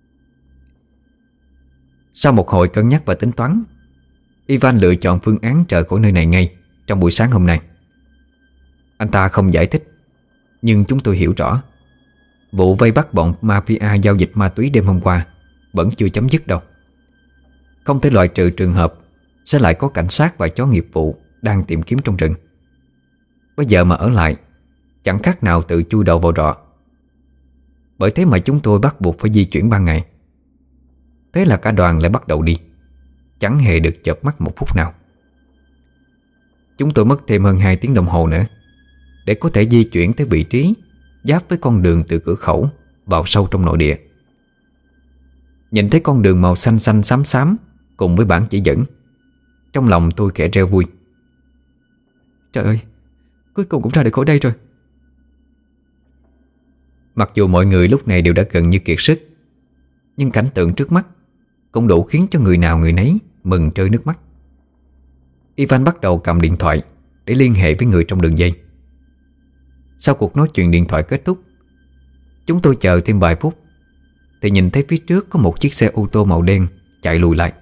Sau một hồi cân nhắc và tính toán, Ivan lựa chọn phương án rời khỏi nơi này ngay trong buổi sáng hôm nay. Anh ta không giải thích, nhưng chúng tôi hiểu rõ. Vụ vây bắt bọn mafia giao dịch ma túy đêm hôm qua vẫn chưa chấm dứt đâu. Không thể loại trừ trường hợp sẽ lại có cảnh sát và chó nghiệp vụ đang tìm kiếm trong rừng. Bây giờ mà ở lại chẳng khác nào tự chui đầu vào rọ. Bởi thế mà chúng tôi bắt buộc phải di chuyển ban ngày. Thế là cả đoàn lại bắt đầu đi, chẳng hề được chợp mắt một phút nào. Chúng tôi mất thêm hơn hai tiếng đồng hồ nữa để có thể di chuyển tới vị trí giáp với con đường từ cửa khẩu vào sâu trong nội địa. Nhìn thấy con đường màu xanh xanh xám xám cùng với bản chỉ dẫn, trong lòng tôi khẽ reo vui. Trời ơi, cuối cùng cũng ra được khỏi đây rồi. Mặc dù mọi người lúc này đều đã gần như kiệt sức, nhưng cảnh tượng trước mắt cũng đủ khiến cho người nào người nấy mừng rơi nước mắt. Ivan bắt đầu cầm điện thoại để liên hệ với người trong đường dây. Sau cuộc nói chuyện điện thoại kết thúc, chúng tôi chờ thêm vài phút thì nhìn thấy phía trước có một chiếc xe ô tô màu đen chạy lùi lại.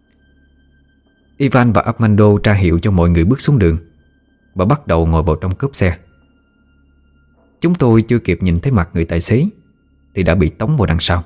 Ivan và Armando ra hiệu cho mọi người bước xuống đường và bắt đầu ngồi vào trong cốp xe. Chúng tôi chưa kịp nhìn thấy mặt người tài xế thì đã bị tống vào đằng sau.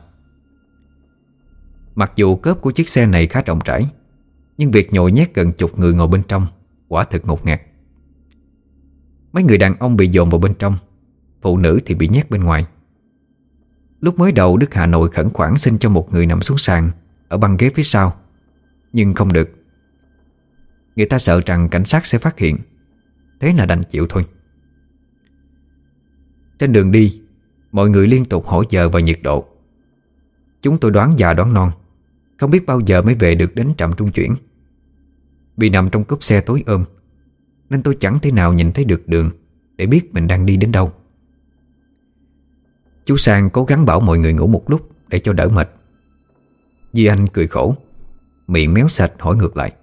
Mặc dù cốp của chiếc xe này khá rộng rãi, nhưng việc nhồi nhét gần chục người ngồi bên trong quả thực ngột ngạt. Mấy người đàn ông bị dồn vào bên trong, phụ nữ thì bị nhét bên ngoài. Lúc mới đầu Đức Hà Nội khẩn khoản xin cho một người nằm xuống sàn ở băng ghế phía sau, nhưng không được. Người ta sợ rằng cảnh sát sẽ phát hiện, thế là đành chịu thôi. Trên đường đi, mọi người liên tục hỏi giờ và nhiệt độ. Chúng tôi đoán già đoán non, không biết bao giờ mới về được đến trạm trung chuyển. Vì nằm trong cốp xe tối ôm nên tôi chẳng thể nào nhìn thấy được đường để biết mình đang đi đến đâu. Chú Sang cố gắng bảo mọi người ngủ một lúc để cho đỡ mệt. Duy Anh cười khổ, miệng méo sạch hỏi ngược lại.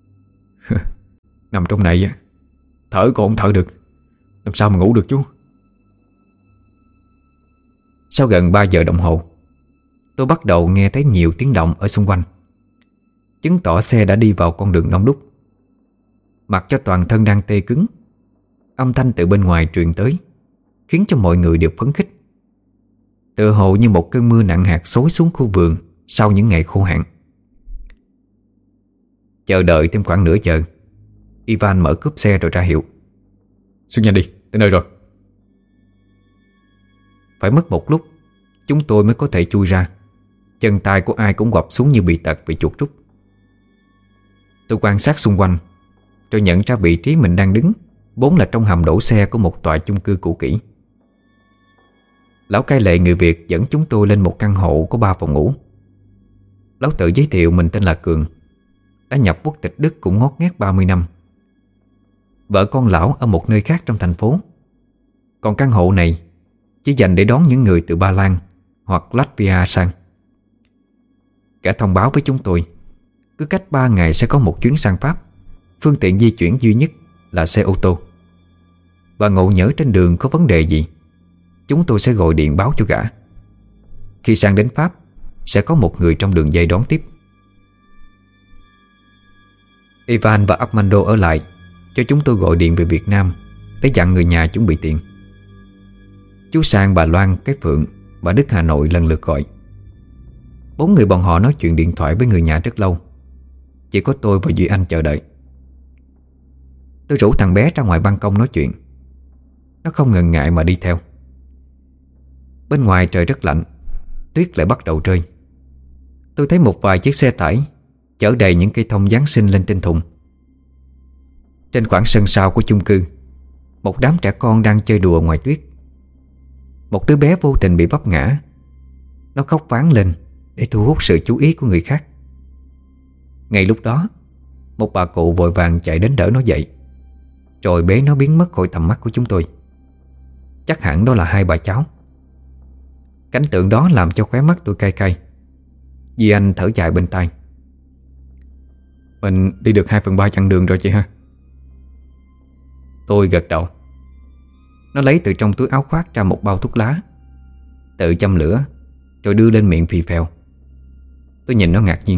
Nằm trong này thở còn không thở được, làm sao mà ngủ được chú? Sau gần ba giờ đồng hồ, tôi bắt đầu nghe thấy nhiều tiếng động ở xung quanh, chứng tỏ xe đã đi vào con đường đông đúc. Mặc cho toàn thân đang tê cứng, âm thanh từ bên ngoài truyền tới khiến cho mọi người đều phấn khích, tựa hồ như một cơn mưa nặng hạt xối xuống khu vườn sau những ngày khô hạn. Chờ đợi thêm khoảng nửa giờ, Ivan mở cốp xe rồi ra hiệu. Xuống nhanh đi, tới nơi rồi. Phải mất một lúc chúng tôi mới có thể chui ra. Chân tay của ai cũng quặp xuống như bị tật bị chuột rút. Tôi quan sát xung quanh, rồi nhận ra vị trí mình đang đứng vốn là trong hầm đổ xe của một tòa chung cư cũ kỹ. Lão cai lệ người Việt dẫn chúng tôi lên một căn hộ có ba phòng ngủ. Lão tự giới thiệu mình tên là Cường, đã nhập quốc tịch Đức cũng ngót nghét ba mươi năm. Vợ con lão ở một nơi khác trong thành phố. Còn căn hộ này chỉ dành để đón những người từ Ba Lan hoặc Latvia sang. Cả thông báo với chúng tôi cứ cách ba ngày sẽ có một chuyến sang Pháp. Phương tiện di chuyển duy nhất là xe ô tô. Và ngộ nhỡ trên đường có vấn đề gì, chúng tôi sẽ gọi điện báo cho gã. Khi sang đến Pháp, sẽ có một người trong đường dây đón tiếp. Ivan và Armando ở lại cho chúng tôi gọi điện về Việt Nam để dặn người nhà chuẩn bị tiền. Chú Sang, bà Loan, cái Phượng và Đức Hà Nội lần lượt gọi. Bốn người bọn họ nói chuyện điện thoại với người nhà rất lâu. Chỉ có tôi và Duy Anh chờ đợi. Tôi rủ thằng bé ra ngoài ban công nói chuyện. Nó không ngần ngại mà đi theo. Bên ngoài trời rất lạnh, tuyết lại bắt đầu rơi. Tôi thấy một vài chiếc xe tải chở đầy những cây thông Giáng sinh lên trên thùng. Trên khoảng sân sau của chung cư, một đám trẻ con đang chơi đùa ngoài tuyết. Một đứa bé vô tình bị vấp ngã. Nó khóc váng lên để thu hút sự chú ý của người khác. Ngay lúc đó, một bà cụ vội vàng chạy đến đỡ nó dậy, rồi bế nó biến mất khỏi tầm mắt của chúng tôi. Chắc hẳn đó là hai bà cháu. Cảnh tượng đó làm cho khóe mắt tôi cay cay. Duy Anh thở dài bên tai. Mình đi được hai phần ba chặng đường rồi chị ha? Tôi gật đầu. Nó lấy từ trong túi áo khoác ra một bao thuốc lá, tự châm lửa rồi đưa lên miệng phì phèo. Tôi nhìn nó ngạc nhiên.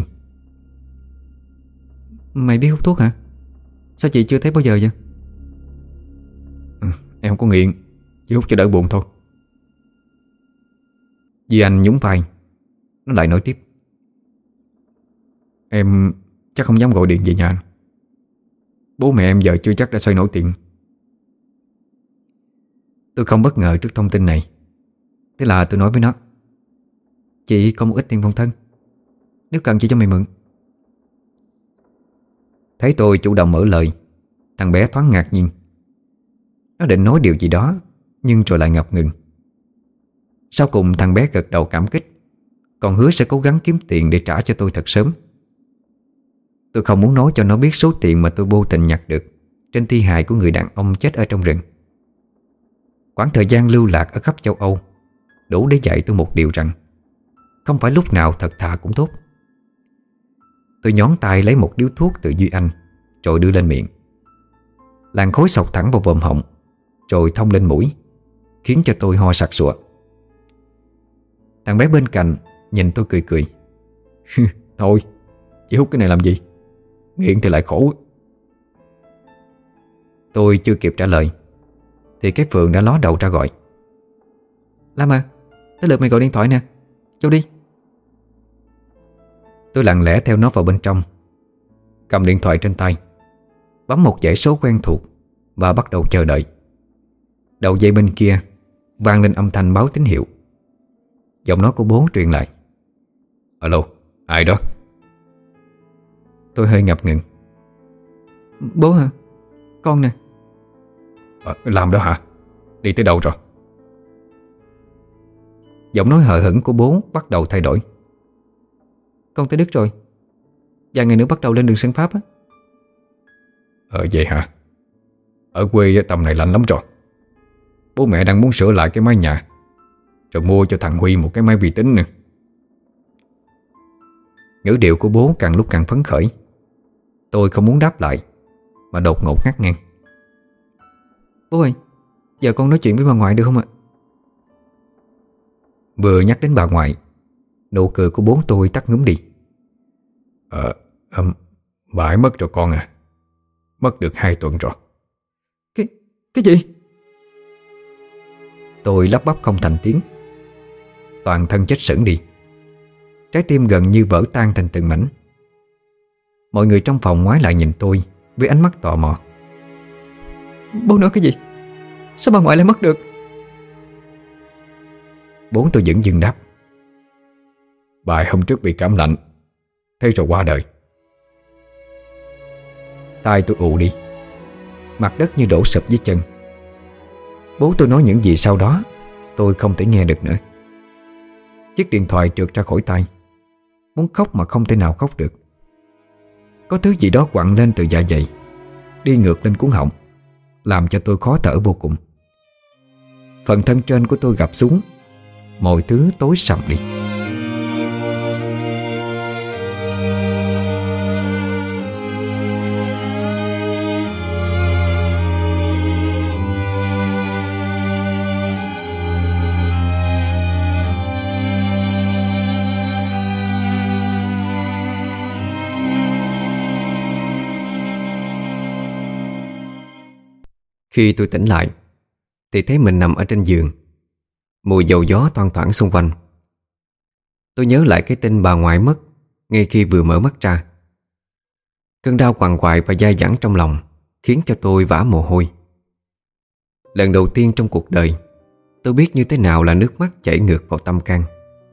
Mày biết hút thuốc hả? Sao chị chưa thấy bao giờ vậy? Ừ, em không có nghiện, chỉ hút cho đỡ buồn thôi. Duy Anh nhún vai. Nó lại nói tiếp. Em chắc không dám gọi điện về nhà anh. Bố mẹ em giờ chưa chắc đã xoay nổi tiền. Tôi không bất ngờ trước thông tin này. Thế là tôi nói với nó. Chị có một ít tiền phòng thân, nếu cần chị cho mày mượn. Thấy tôi chủ động mở lời, thằng bé thoáng ngạc nhiên. Nó định nói điều gì đó, nhưng rồi lại ngập ngừng. Sau cùng thằng bé gật đầu cảm kích, còn hứa sẽ cố gắng kiếm tiền để trả cho tôi thật sớm. Tôi không muốn nói cho nó biết số tiền mà tôi vô tình nhặt được trên thi hài của người đàn ông chết ở trong rừng. Quãng thời gian lưu lạc ở khắp châu Âu đủ để dạy tôi một điều rằng không phải lúc nào thật thà cũng tốt. Tôi nhón tay lấy một điếu thuốc từ Duy Anh, rồi đưa lên miệng. Làn khói xộc thẳng vào vòm họng, rồi thông lên mũi, khiến cho tôi ho sặc sụa. Thằng bé bên cạnh nhìn tôi cười cười. Thôi, chỉ hút cái này làm gì? Nghiện thì lại khổ. Tôi chưa kịp trả lời thì cái Phượng đã ló đầu ra gọi. Lam à, tới lượt mày gọi điện thoại nè, vô đi. Tôi lặng lẽ theo nó vào bên trong, cầm điện thoại trên tay, bấm một dãy số quen thuộc và bắt đầu chờ đợi. Đầu dây bên kia vang lên âm thanh báo tín hiệu. Giọng nói của bố truyền lại. Alo, ai đó? Tôi hơi ngập ngừng. Bố hả? Con nè. À, làm đó hả? Đi tới đâu rồi? Giọng nói hờ hững của bố bắt đầu thay đổi. Con tới Đức rồi, vài ngày nữa bắt đầu lên đường sang Pháp á. Ờ vậy hả? Ở quê tầm này lạnh lắm rồi. Bố mẹ đang muốn sửa lại cái mái nhà, rồi mua cho thằng Huy một cái máy vi tính nữa. Ngữ điệu của bố càng lúc càng phấn khởi. Tôi không muốn đáp lại mà đột ngột ngắt ngang. Bố ơi, giờ con nói chuyện với bà ngoại được không ạ? Vừa nhắc đến bà ngoại, nụ cười của bố tôi tắt ngúm đi. Ờ, um, bà ấy mất rồi con à. Mất được hai tuần rồi. Cái, cái gì? Tôi lắp bắp không thành tiếng. Toàn thân chết sững đi. Trái tim gần như vỡ tan thành từng mảnh. Mọi người trong phòng ngoái lại nhìn tôi với ánh mắt tò mò. Bố nói cái gì? Sao bà ngoại lại mất được? Bố tôi dửng dưng đáp. Bà ấy hôm trước bị cảm lạnh, thế rồi qua đời. Tai tôi ù đi. Mặt đất như đổ sụp dưới chân. Bố tôi nói những gì sau đó tôi không thể nghe được nữa. Chiếc điện thoại trượt ra khỏi tay. Muốn khóc mà không thể nào khóc được. Có thứ gì đó quặn lên từ dạ dày, đi ngược lên cuống họng, làm cho tôi khó thở vô cùng. Phần thân trên của tôi gập xuống. Mọi thứ tối sầm đi. Khi tôi tỉnh lại thì thấy mình nằm ở trên giường. Mùi dầu gió thoang thoảng xung quanh. Tôi nhớ lại cái tin bà ngoại mất ngay khi vừa mở mắt ra. Cơn đau quằn quại và dai dẳng trong lòng khiến cho tôi vã mồ hôi. Lần đầu tiên trong cuộc đời tôi biết như thế nào là nước mắt chảy ngược vào tâm can.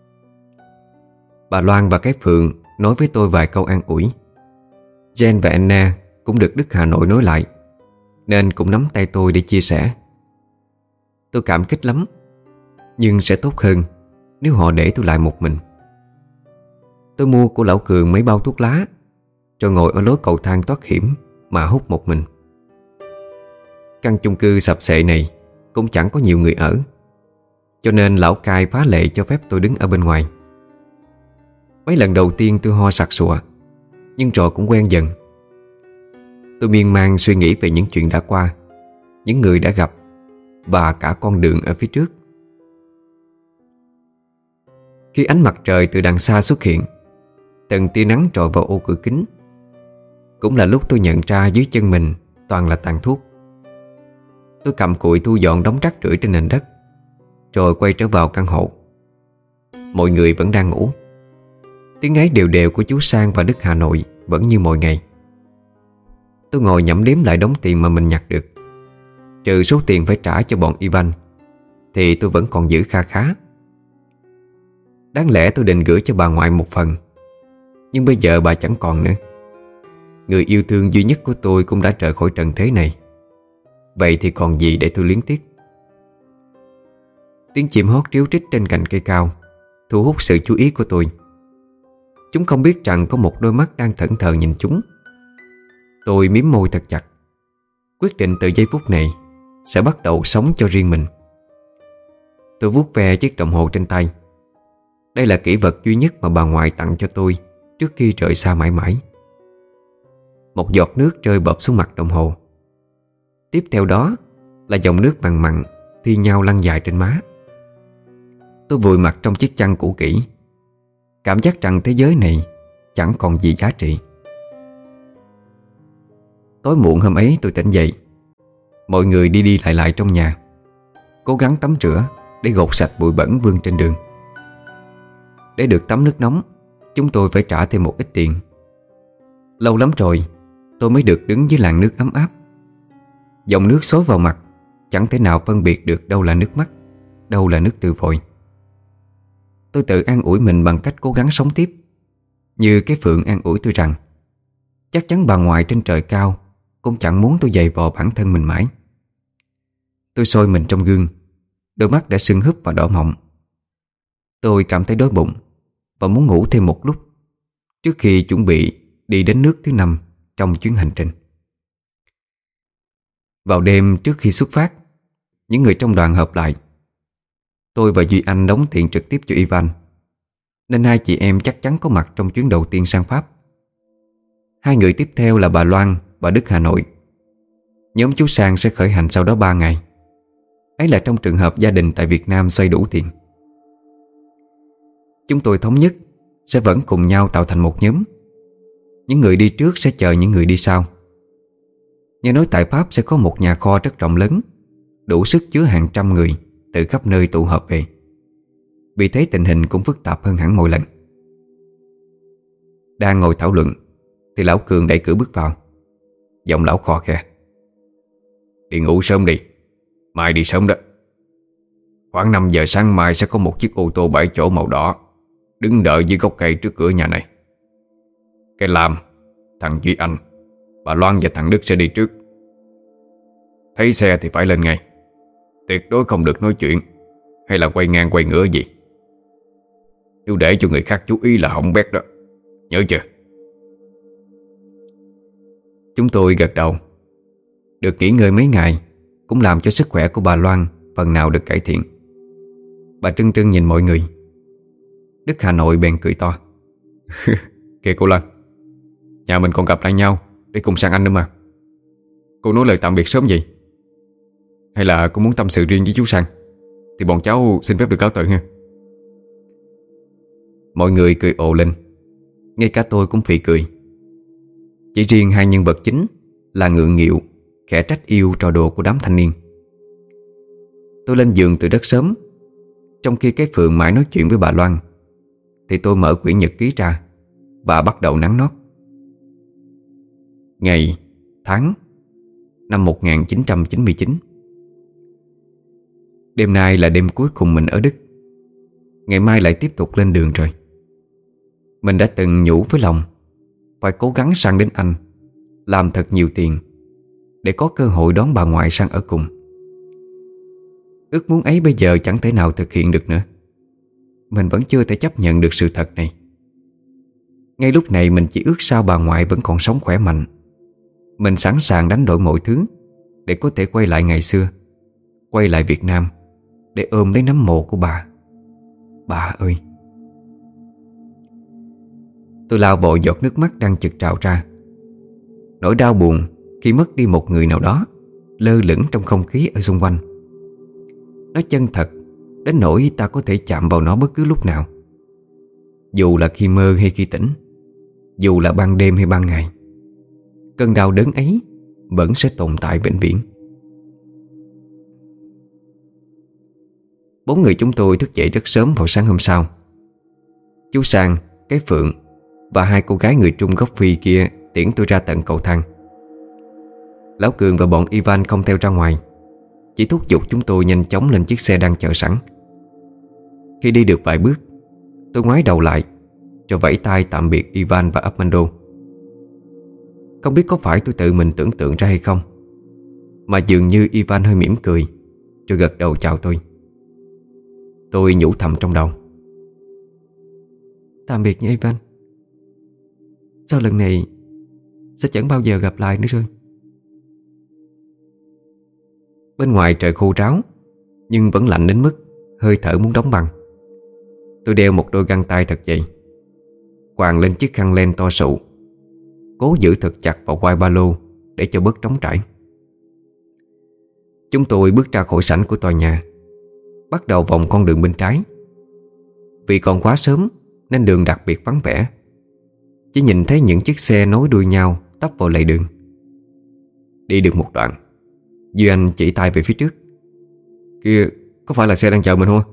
Bà Loan và cái Phượng nói với tôi vài câu an ủi. Jen và Anna cũng được Đức Hà Nội nối lại, nên cũng nắm tay tôi để chia sẻ. Tôi cảm kích lắm, nhưng sẽ tốt hơn nếu họ để tôi lại một mình. Tôi mua của lão Cường mấy bao thuốc lá, rồi ngồi ở lối cầu thang thoát hiểm mà hút một mình. Căn chung cư sập xệ này cũng chẳng có nhiều người ở, cho nên lão cai phá lệ cho phép tôi đứng ở bên ngoài. Mấy lần đầu tiên tôi ho sặc sụa, nhưng rồi cũng quen dần. Tôi miên man suy nghĩ về những chuyện đã qua, những người đã gặp và cả con đường ở phía trước. Khi ánh mặt trời từ đằng xa xuất hiện, từng tia nắng trội vào ô cửa kính, cũng là lúc tôi nhận ra dưới chân mình toàn là tàn thuốc. Tôi cầm cụi thu dọn đống rác rưởi trên nền đất, rồi quay trở vào căn hộ. Mọi người vẫn đang ngủ. Tiếng ngáy đều đều của chú Sang và Đức Hà Nội vẫn như mọi ngày. Tôi ngồi nhẩm đếm lại đống tiền mà mình nhặt được. Trừ số tiền phải trả cho bọn Ivan thì tôi vẫn còn giữ kha khá. Đáng lẽ tôi định gửi cho bà ngoại một phần, nhưng bây giờ bà chẳng còn nữa. Người yêu thương duy nhất của tôi cũng đã rời khỏi trần thế này. Vậy thì còn gì để tôi luyến tiếc. Tiếng chim hót ríu rít trên cành cây cao thu hút sự chú ý của tôi. Chúng không biết rằng có một đôi mắt đang thẫn thờ nhìn chúng. Tôi mím môi thật chặt, quyết định từ giây phút này sẽ bắt đầu sống cho riêng mình. Tôi vuốt ve chiếc đồng hồ trên tay. Đây là kỷ vật duy nhất mà bà ngoại tặng cho tôi trước khi rời xa mãi mãi. Một giọt nước rơi bọp xuống mặt đồng hồ. Tiếp theo đó là dòng nước mặn mặn thi nhau lăn dài trên má. Tôi vùi mặt trong chiếc chăn cũ kỹ, cảm giác rằng thế giới này chẳng còn gì giá trị. Tối muộn hôm ấy tôi tỉnh dậy. Mọi người đi đi lại lại trong nhà, cố gắng tắm rửa để gột sạch bụi bẩn vương trên đường. Để được tắm nước nóng, chúng tôi phải trả thêm một ít tiền. Lâu lắm rồi tôi mới được đứng dưới làn nước ấm áp. Dòng nước xối vào mặt, chẳng thể nào phân biệt được đâu là nước mắt, đâu là nước từ vòi. Tôi tự an ủi mình bằng cách cố gắng sống tiếp, như cái Phượng an ủi tôi rằng chắc chắn bà ngoại trên trời cao cũng chẳng muốn tôi giày vò bản thân mình mãi. Tôi soi mình trong gương, đôi mắt đã sưng húp và đỏ mọng. Tôi cảm thấy đói bụng và muốn ngủ thêm một lúc trước khi chuẩn bị đi đến nước thứ năm trong chuyến hành trình. Vào đêm trước khi xuất phát, những người trong đoàn họp lại. Tôi và Duy Anh đóng tiền trực tiếp cho Ivan. nên hai chị em chắc chắn có mặt trong chuyến đầu tiên sang Pháp. Hai người tiếp theo là bà Loan và Đức Hà Nội. Nhóm chú Sang sẽ khởi hành sau đó ba ngày. Ấy là trong trường hợp gia đình tại Việt Nam xoay đủ tiền. Chúng tôi thống nhất sẽ vẫn cùng nhau tạo thành một nhóm. Những người đi trước sẽ chờ những người đi sau. Nghe nói tại Pháp sẽ có một nhà kho rất rộng lớn, đủ sức chứa hàng trăm người từ khắp nơi tụ họp về. Vì thế tình hình cũng phức tạp hơn hẳn mọi lần. Đang ngồi thảo luận thì lão Cường đẩy cửa bước vào. Giọng lão khò khè: "Đi ngủ sớm đi, mai đi sớm đó. Khoảng năm giờ sáng mai sẽ có một chiếc ô tô bảy chỗ màu đỏ đứng đợi dưới gốc cây trước cửa nhà này. Cái Lam, thằng Duy Anh, bà Loan và thằng Đức sẽ đi trước. Thấy xe thì phải lên ngay. Tuyệt đối không được nói chuyện hay là quay ngang quay ngửa gì. Nếu để cho người khác chú ý là hỏng bét đó, nhớ chưa?" Chúng tôi gật đầu. Được nghỉ ngơi mấy ngày cũng làm cho sức khỏe của bà Loan phần nào được cải thiện. Bà trưng trưng nhìn mọi người. Đức Hà Nội bèn cười to: "Kìa cô Loan, nhà mình còn gặp lại nhau để cùng sang Anh nữa mà. Cô nói lời tạm biệt sớm vậy? Hay là cô muốn tâm sự riêng với chú Sang thì bọn cháu xin phép được cáo từ ha?" Mọi người cười ồ lên. Ngay cả tôi cũng phì cười. Chỉ riêng hai nhân vật chính là ngượng nghịu, khẽ trách yêu trò đùa của đám thanh niên. Tôi lên giường từ rất sớm. Trong khi cái Phượng mãi nói chuyện với bà Loan thì tôi mở quyển nhật ký ra và bắt đầu nắn nót. Ngày, tháng, năm một nghìn chín trăm chín mươi chín. Đêm nay là đêm cuối cùng mình ở Đức. Ngày mai lại tiếp tục lên đường rồi. Mình đã từng nhủ với lòng phải cố gắng sang đến Anh, làm thật nhiều tiền để có cơ hội đón bà ngoại sang ở cùng. Ước muốn ấy bây giờ chẳng thể nào thực hiện được nữa. Mình vẫn chưa thể chấp nhận được sự thật này. Ngay lúc này mình chỉ ước sao bà ngoại vẫn còn sống khỏe mạnh. Mình sẵn sàng đánh đổi mọi thứ để có thể quay lại ngày xưa, quay lại Việt Nam để ôm lấy nấm mộ của bà. Bà ơi! Tôi lau vội giọt nước mắt đang chực trào ra. Nỗi đau buồn khi mất đi một người nào đó lơ lửng trong không khí ở xung quanh. Nó chân thật đến nỗi ta có thể chạm vào nó bất cứ lúc nào, dù là khi mơ hay khi tỉnh, dù là ban đêm hay ban ngày. Cơn đau đớn ấy vẫn sẽ tồn tại vĩnh viễn. Bốn người chúng tôi thức dậy rất sớm vào sáng hôm sau. Chú Sang, cái Phượng và hai cô gái người Trung gốc Phi kia tiễn tôi ra tận cầu thang. Lão Cường và bọn Ivan không theo ra ngoài, chỉ thúc giục chúng tôi nhanh chóng lên chiếc xe đang chờ sẵn. Khi đi được vài bước, tôi ngoái đầu lại rồi vẫy tay tạm biệt Ivan và Armando. Không biết có phải tôi tự mình tưởng tượng ra hay không, mà dường như Ivan hơi mỉm cười rồi gật đầu chào tôi. Tôi nhủ thầm trong đầu: "Tạm biệt nha Ivan. Sau lần này sẽ chẳng bao giờ gặp lại nữa rồi." Bên ngoài trời khô ráo, nhưng vẫn lạnh đến mức hơi thở muốn đóng băng. Tôi đeo một đôi găng tay thật dày, quàng lên chiếc khăn len to sụ, cố giữ thật chặt vào quai ba lô để cho bớt trống trải. Chúng tôi bước ra khỏi sảnh của tòa nhà, bắt đầu vòng con đường bên trái. Vì còn quá sớm nên đường đặc biệt vắng vẻ, chỉ nhìn thấy những chiếc xe nối đuôi nhau tấp vào lề đường. Đi được một đoạn, Duy Anh chỉ tay về phía trước: "Kia, có phải là xe đang chờ mình không?"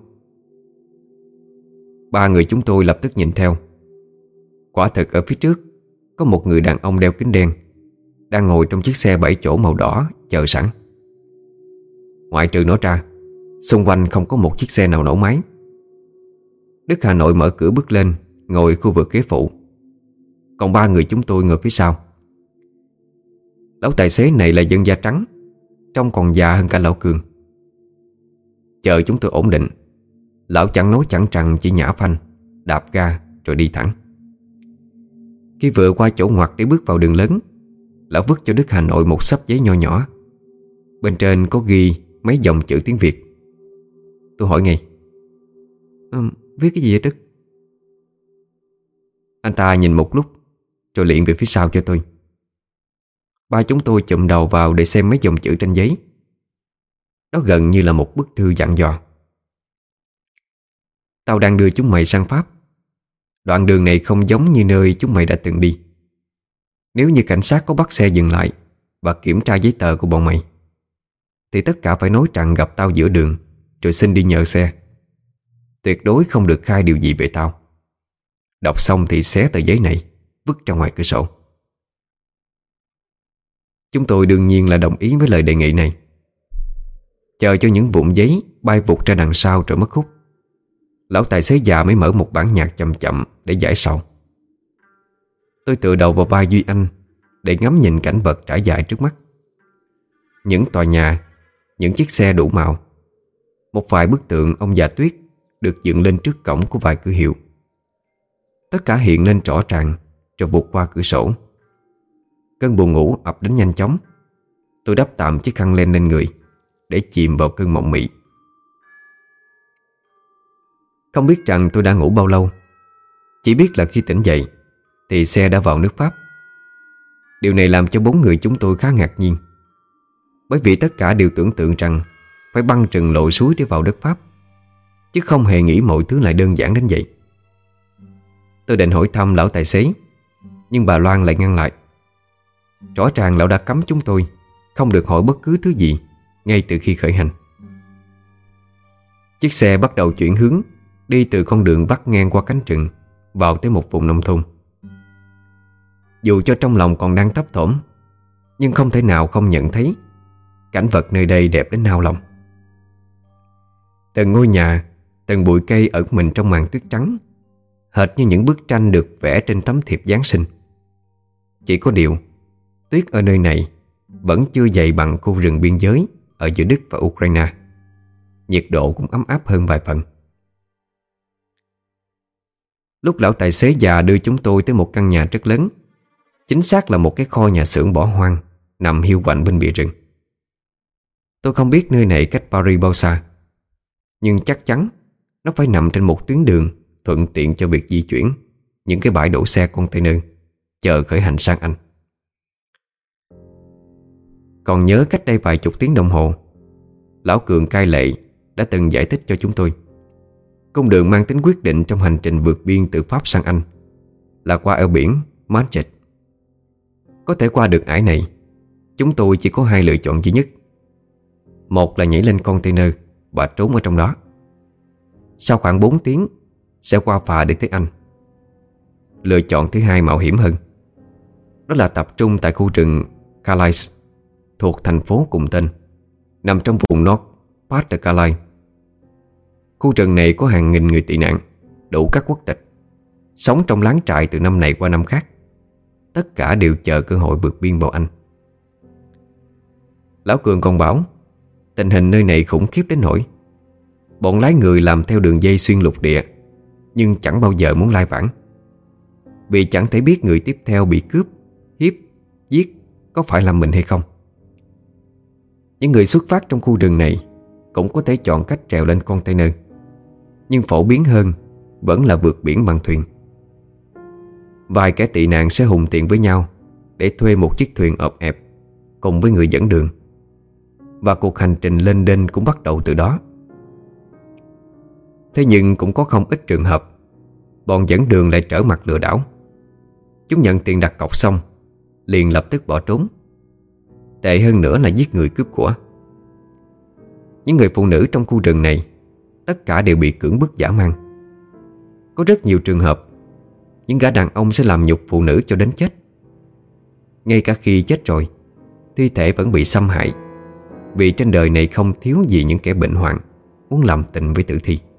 Ba người chúng tôi lập tức nhìn theo. Quả thực ở phía trước có một người đàn ông đeo kính đen đang ngồi trong chiếc xe bảy chỗ màu đỏ chờ sẵn. Ngoại trừ nó ra, xung quanh không có một chiếc xe nào nổ máy. Đức Hà Nội mở cửa bước lên, ngồi khu vực ghế phụ. Còn ba người chúng tôi ngồi phía sau. Lão tài xế này là dân da trắng, trông còn già hơn cả lão Cường. Chờ chúng tôi ổn định, lão chẳng nói chẳng rằng chỉ nhả phanh, đạp ga rồi đi thẳng. Khi vừa qua chỗ ngoặt để bước vào đường lớn, lão vứt cho Đức Hà Nội một xấp giấy nho nhỏ. Bên trên có ghi mấy dòng chữ tiếng Việt. Tôi hỏi ngay: "Ừ, viết cái gì vậy Đức?" Anh ta nhìn một lúc rồi liền về phía sau cho tôi. Ba chúng tôi chụm đầu vào để xem mấy dòng chữ trên giấy. Đó gần như là một bức thư dặn dò: tao đang đưa chúng mày sang Pháp. Đoạn đường này không giống như nơi chúng mày đã từng đi. Nếu như cảnh sát có bắt xe dừng lại và kiểm tra giấy tờ của bọn mày, thì tất cả phải nói rằng gặp tao giữa đường rồi xin đi nhờ xe. Tuyệt đối không được khai điều gì về tao. Đọc xong thì xé tờ giấy này vứt ra ngoài cửa sổ. Chúng tôi đương nhiên là đồng ý với lời đề nghị này. Chờ cho những vụn giấy bay vụt ra đằng sau rồi mất hút, lão tài xế già mới mở một bản nhạc chậm chậm để giải sầu. Tôi tựa đầu vào vai Duy Anh để ngắm nhìn cảnh vật trải dài trước mắt. Những tòa nhà, những chiếc xe đủ màu, một vài bức tượng ông già Tuyết được dựng lên trước cổng của vài cửa hiệu. Tất cả hiện lên rõ ràng rồi vụt qua cửa sổ. Cơn buồn ngủ ập đến nhanh chóng. Tôi đắp tạm chiếc khăn len lên người để chìm vào cơn mộng mị. Không biết rằng tôi đã ngủ bao lâu. Chỉ biết là khi tỉnh dậy thì xe đã vào nước Pháp. Điều này làm cho bốn người chúng tôi khá ngạc nhiên, bởi vì tất cả đều tưởng tượng rằng phải băng rừng lội suối để vào đất Pháp, chứ không hề nghĩ mọi thứ lại đơn giản đến vậy. Tôi định hỏi thăm lão tài xế, nhưng bà Loan lại ngăn lại. Rõ ràng lão đã cấm chúng tôi không được hỏi bất cứ thứ gì ngay từ khi khởi hành. Chiếc xe bắt đầu chuyển hướng, đi từ con đường vắt ngang qua cánh rừng vào tới một vùng nông thôn. Dù cho trong lòng còn đang thấp thỏm, nhưng không thể nào không nhận thấy cảnh vật nơi đây đẹp đến nao lòng. Từng ngôi nhà, từng bụi cây ẩn mình trong màn tuyết trắng, hệt như những bức tranh được vẽ trên tấm thiệp Giáng sinh. Chỉ có điều, tuyết ở nơi này vẫn chưa dày bằng khu rừng biên giới ở giữa Đức và Ukraine. Nhiệt độ cũng ấm áp hơn vài phần. Lúc lão tài xế già đưa chúng tôi tới một căn nhà rất lớn, chính xác là một cái kho nhà xưởng bỏ hoang nằm hiu quạnh bên bìa rừng. Tôi không biết nơi này cách Paris bao xa, nhưng chắc chắn nó phải nằm trên một tuyến đường thuận tiện cho việc di chuyển những cái bãi đổ xe container chờ khởi hành sang Anh. Còn nhớ cách đây vài chục tiếng đồng hồ, lão Cường cai lệ đã từng giải thích cho chúng tôi cung đường mang tính quyết định trong hành trình vượt biên từ Pháp sang Anh là qua eo biển Manchester. Có thể qua được ải này, chúng tôi chỉ có hai lựa chọn duy nhất. Một là nhảy lên container và trốn ở trong đó. Sau khoảng bốn tiếng sẽ qua phà để tới Anh. Lựa chọn thứ hai mạo hiểm hơn. Đó là tập trung tại khu rừng Calais thuộc thành phố cùng tên, nằm trong vùng North Pas de Calais. Khu rừng này có hàng nghìn người tị nạn, đủ các quốc tịch, sống trong láng trại từ năm này qua năm khác. Tất cả đều chờ cơ hội vượt biên vào Anh. Lão Cường còn bảo tình hình nơi này khủng khiếp đến nỗi bọn lái người làm theo đường dây xuyên lục địa, nhưng chẳng bao giờ muốn lai vãng, vì chẳng thể biết người tiếp theo bị cướp, hiếp, giết có phải là mình hay không. Những người xuất phát trong khu rừng này cũng có thể chọn cách trèo lên container, nhưng phổ biến hơn vẫn là vượt biển bằng thuyền. Vài kẻ tị nạn sẽ hùng tiện với nhau để thuê một chiếc thuyền ộp ẹp cùng với người dẫn đường, và cuộc hành trình lên đên cũng bắt đầu từ đó. Thế nhưng cũng có không ít trường hợp bọn dẫn đường lại trở mặt lừa đảo. Chúng nhận tiền đặt cọc xong liền lập tức bỏ trốn. Tệ hơn nữa là giết người cướp của. Những người phụ nữ trong khu rừng này tất cả đều bị cưỡng bức dã man. Có rất nhiều trường hợp những gã đàn ông sẽ làm nhục phụ nữ cho đến chết. Ngay cả khi chết rồi, thi thể vẫn bị xâm hại, vì trên đời này không thiếu gì những kẻ bệnh hoạn muốn làm tình với tử thi.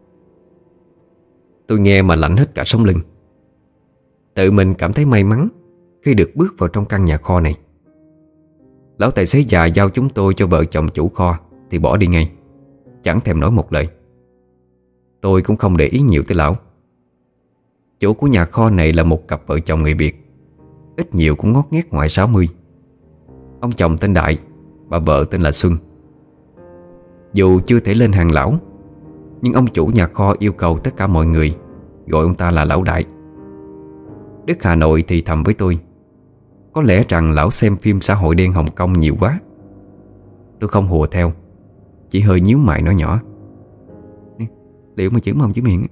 Tôi nghe mà lạnh hết cả sống lưng. Tự mình cảm thấy may mắn khi được bước vào trong căn nhà kho này. Lão tài xế già giao chúng tôi cho vợ chồng chủ kho thì bỏ đi ngay, chẳng thèm nói một lời. Tôi cũng không để ý nhiều tới lão. Chủ của nhà kho này là một cặp vợ chồng người Việt, ít nhiều cũng ngót nghét ngoài sáu mươi. Ông chồng tên Đại, bà vợ tên là Xuân. Dù chưa thể lên hàng lão, nhưng ông chủ nhà kho yêu cầu tất cả mọi người gọi ông ta là Lão Đại. Đức Hà Nội thì thầm với tôi, có lẽ rằng lão xem phim xã hội đen Hồng Kông nhiều quá. Tôi không hùa theo, chỉ hơi nhíu mày nói nhỏ, liệu mà chữ mồm chữ miệng.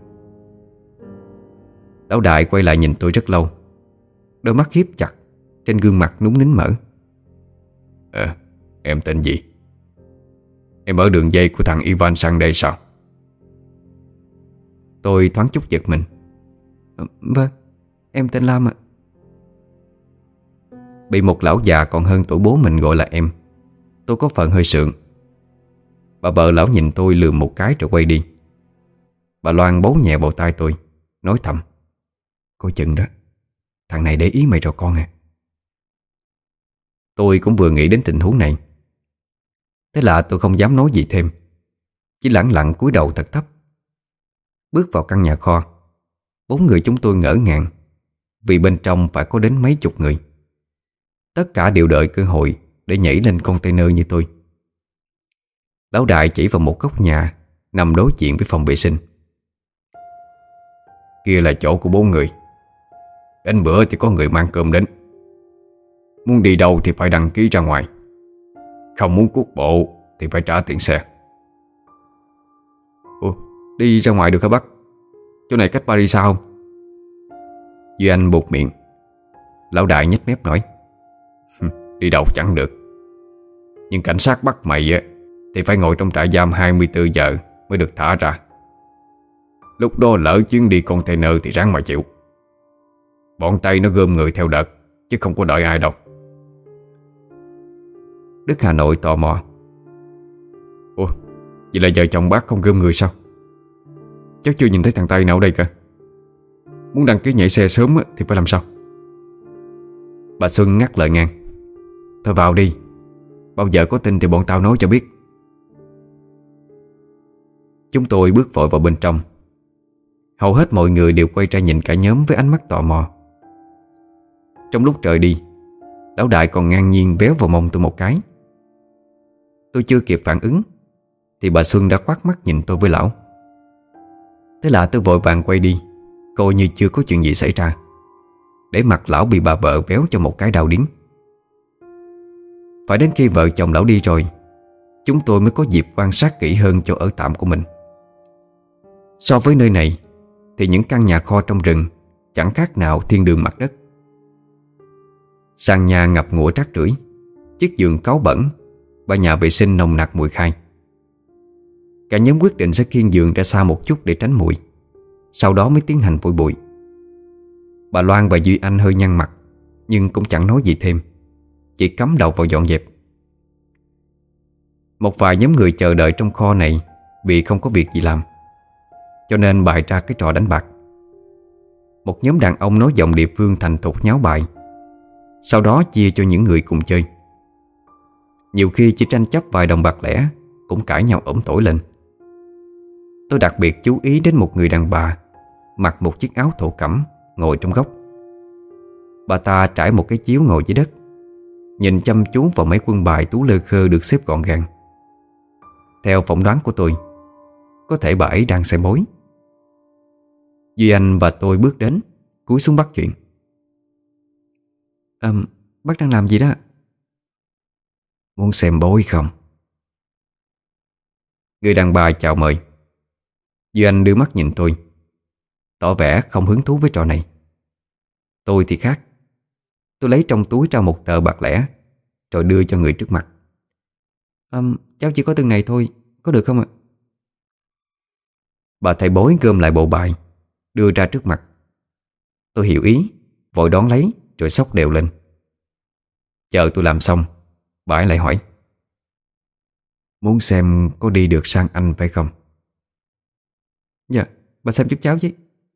Lão Đại quay lại nhìn tôi rất lâu, đôi mắt hiếp chặt, trên gương mặt núng nín mở. Ờ, em tên gì? Em ở đường dây của thằng Ivan sang đây sao? Tôi thoáng chút giật mình. à, Vâng, em tên Lam ạ. Bị một lão già còn hơn tuổi bố mình gọi là em, tôi có phần hơi sượng. Bà vợ lão nhìn tôi lườm một cái rồi quay đi. Bà Loan bấu nhẹ vào tai tôi, nói thầm, coi chừng đó, thằng này để ý mày rồi con à. Tôi cũng vừa nghĩ đến tình huống này. Thế là tôi không dám nói gì thêm, chỉ lẳng lặng cúi đầu thật thấp. Bước vào căn nhà kho, bốn người chúng tôi ngỡ ngàng, vì bên trong phải có đến mấy chục người. Tất cả đều đợi cơ hội để nhảy lên container như tôi. Lão Đại chỉ vào một góc nhà nằm đối diện với phòng vệ sinh. Kia là chỗ của bốn người. Đến bữa thì có người mang cơm đến. Muốn đi đâu thì phải đăng ký ra ngoài. Không muốn cuốc bộ thì phải trả tiền xe. Ủa, đi ra ngoài được hả bác? Chỗ này cách Paris sao không? Duy Anh buột miệng. Lão Đại nhếch mép nói, đi đâu chẳng được, nhưng cảnh sát bắt mày á thì phải ngồi trong trại giam hai mươi tư giờ mới được thả ra. Lúc đó lỡ chuyến đi container thì ráng mà chịu. Bọn Tây nó gom người theo đợt, chứ không có đợi ai đâu. Đức Hà Nội tò mò, ủa, vậy là vợ chồng bác không gom người sao? Cháu chưa nhìn thấy thằng Tây nào ở đây cả. Muốn đăng ký nhảy xe sớm thì phải làm sao? Bà Xuân ngắt lời ngang, thôi vào đi, bao giờ có tin thì bọn tao nói cho biết. Chúng tôi bước vội vào bên trong. Hầu hết mọi người đều quay ra nhìn cả nhóm với ánh mắt tò mò. Trong lúc trời đi, Lão Đại còn ngang nhiên véo vào mông tôi một cái. Tôi chưa kịp phản ứng thì bà Xuân đã quát mắt nhìn tôi với lão. Thế là tôi vội vàng quay đi, coi như chưa có chuyện gì xảy ra, để mặc lão bị bà vợ véo cho một cái đau điếng. Phải đến khi vợ chồng lão đi rồi, chúng tôi mới có dịp quan sát kỹ hơn chỗ ở tạm của mình. So với nơi này thì những căn nhà kho trong rừng chẳng khác nào thiên đường mặt đất. Sàn nhà ngập ngụa rác rưởi, chiếc giường cáu bẩn và nhà vệ sinh nồng nặc mùi khai. Cả nhóm quyết định sẽ khiêng giường ra xa một chút để tránh mùi, sau đó mới tiến hành phủi bụi. Bà Loan và Duy Anh hơi nhăn mặt, nhưng cũng chẳng nói gì thêm, chỉ cắm đầu vào dọn dẹp. Một vài nhóm người chờ đợi trong kho này vì không có việc gì làm, cho nên bày ra cái trò đánh bạc. Một nhóm đàn ông nói giọng địa phương thành thục nháo bài, sau đó chia cho những người cùng chơi. Nhiều khi chỉ tranh chấp vài đồng bạc lẻ cũng cãi nhau ổm tỏi lên. Tôi đặc biệt chú ý đến một người đàn bà mặc một chiếc áo thổ cẩm ngồi trong góc. Bà ta trải một cái chiếu ngồi dưới đất, nhìn chăm chú vào mấy quân bài tú lơ khơ được xếp gọn gàng. Theo phỏng đoán của tôi, có thể bà ấy đang xem bói. Duy Anh và tôi bước đến, cúi xuống bắt chuyện. À, bác đang làm gì đó? Muốn xem bói không? Người đàn bà chào mời. Duy Anh đưa mắt nhìn tôi, tỏ vẻ không hứng thú với trò này. Tôi thì khác. Tôi lấy trong túi ra một tờ bạc lẻ, rồi đưa cho người trước mặt. à, Cháu chỉ có từng này thôi, có được không ạ? Bà thầy bói gom lại bộ bài, đưa ra trước mặt. Tôi hiểu ý, vội đón lấy rồi xốc đều lên. Chờ tôi làm xong, bà ấy lại hỏi, muốn xem có đi được sang Anh phải không? Dạ, bà xem giúp cháu chứ.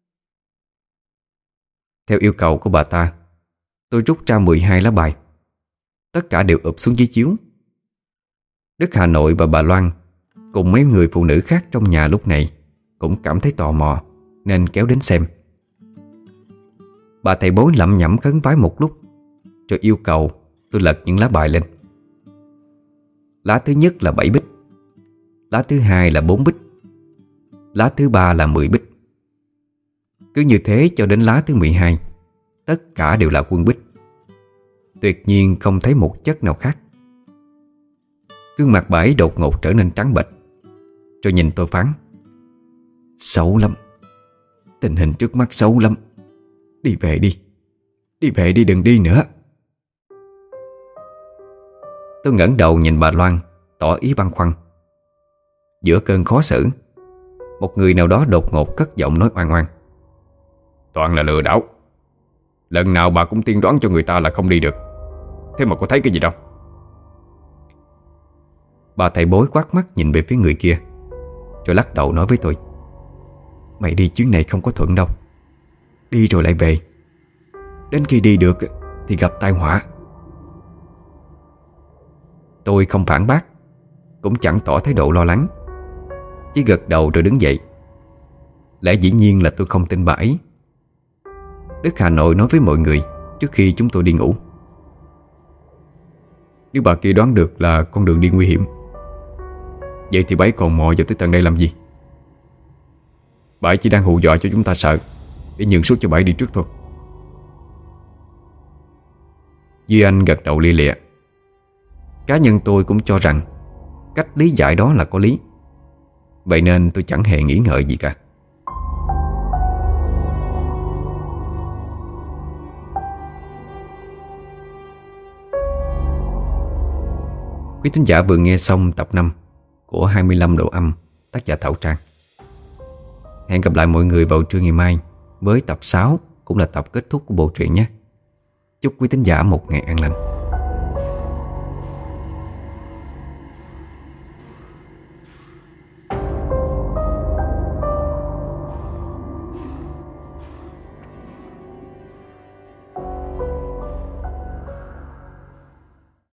Theo yêu cầu của bà ta, tôi rút ra mười hai lá bài. Tất cả đều ụp xuống dưới chiếu. Đức Hà Nội và bà Loan cùng mấy người phụ nữ khác trong nhà lúc này cũng cảm thấy tò mò nên kéo đến xem. Bà thầy bói lẩm nhẩm khấn vái một lúc, rồi yêu cầu tôi lật những lá bài lên. Lá thứ nhất là bảy bích, lá thứ hai là bốn bích, lá thứ ba là mười bích. Cứ như thế cho đến lá thứ mười hai. tất cả đều là quân bích. Tuyệt nhiên không thấy một chất nào khác. Gương mặt bà ấy đột ngột trở nên trắng bệch, rồi nhìn tôi phán: Xấu lắm. Tình hình trước mắt xấu lắm. Đi về đi. Đi về đi, đừng đi nữa. Tôi ngẩng đầu nhìn bà Loan, tỏ ý băn khoăn. Giữa cơn khó xử, một người nào đó đột ngột cất giọng nói oan oan: Toàn là lừa đảo. Lần nào bà cũng tiên đoán cho người ta là không đi được. Thế mà có thấy cái gì đâu. Bà thầy bói quát mắt nhìn về phía người kia, rồi lắc đầu nói với tôi: Mày đi chuyến này không có thuận đâu. Đi rồi lại về. Đến khi đi được thì gặp tai họa. Tôi không phản bác, cũng chẳng tỏ thái độ lo lắng, chỉ gật đầu rồi đứng dậy. Lẽ dĩ nhiên là tôi không tin bà ấy. Đức Hà Nội nói với mọi người trước khi chúng tôi đi ngủ: Nếu bà kia đoán được là con đường đi nguy hiểm, vậy thì bà ấy còn mò vào tới tận đây làm gì? Bà ấy chỉ đang hù dọa cho chúng ta sợ, để nhường suốt cho bà ấy đi trước thôi. Duy Anh gật đầu lia lịa. Cá nhân tôi cũng cho rằng cách lý giải đó là có lý. Vậy nên tôi chẳng hề nghĩ ngợi gì cả. Quý thính giả vừa nghe xong tập năm của hai mươi lăm độ âm, tác giả Thảo Trang. Hẹn gặp lại mọi người vào trưa ngày mai với tập sáu, cũng là tập kết thúc của bộ truyện nhé. Chúc quý thính giả một ngày an lành.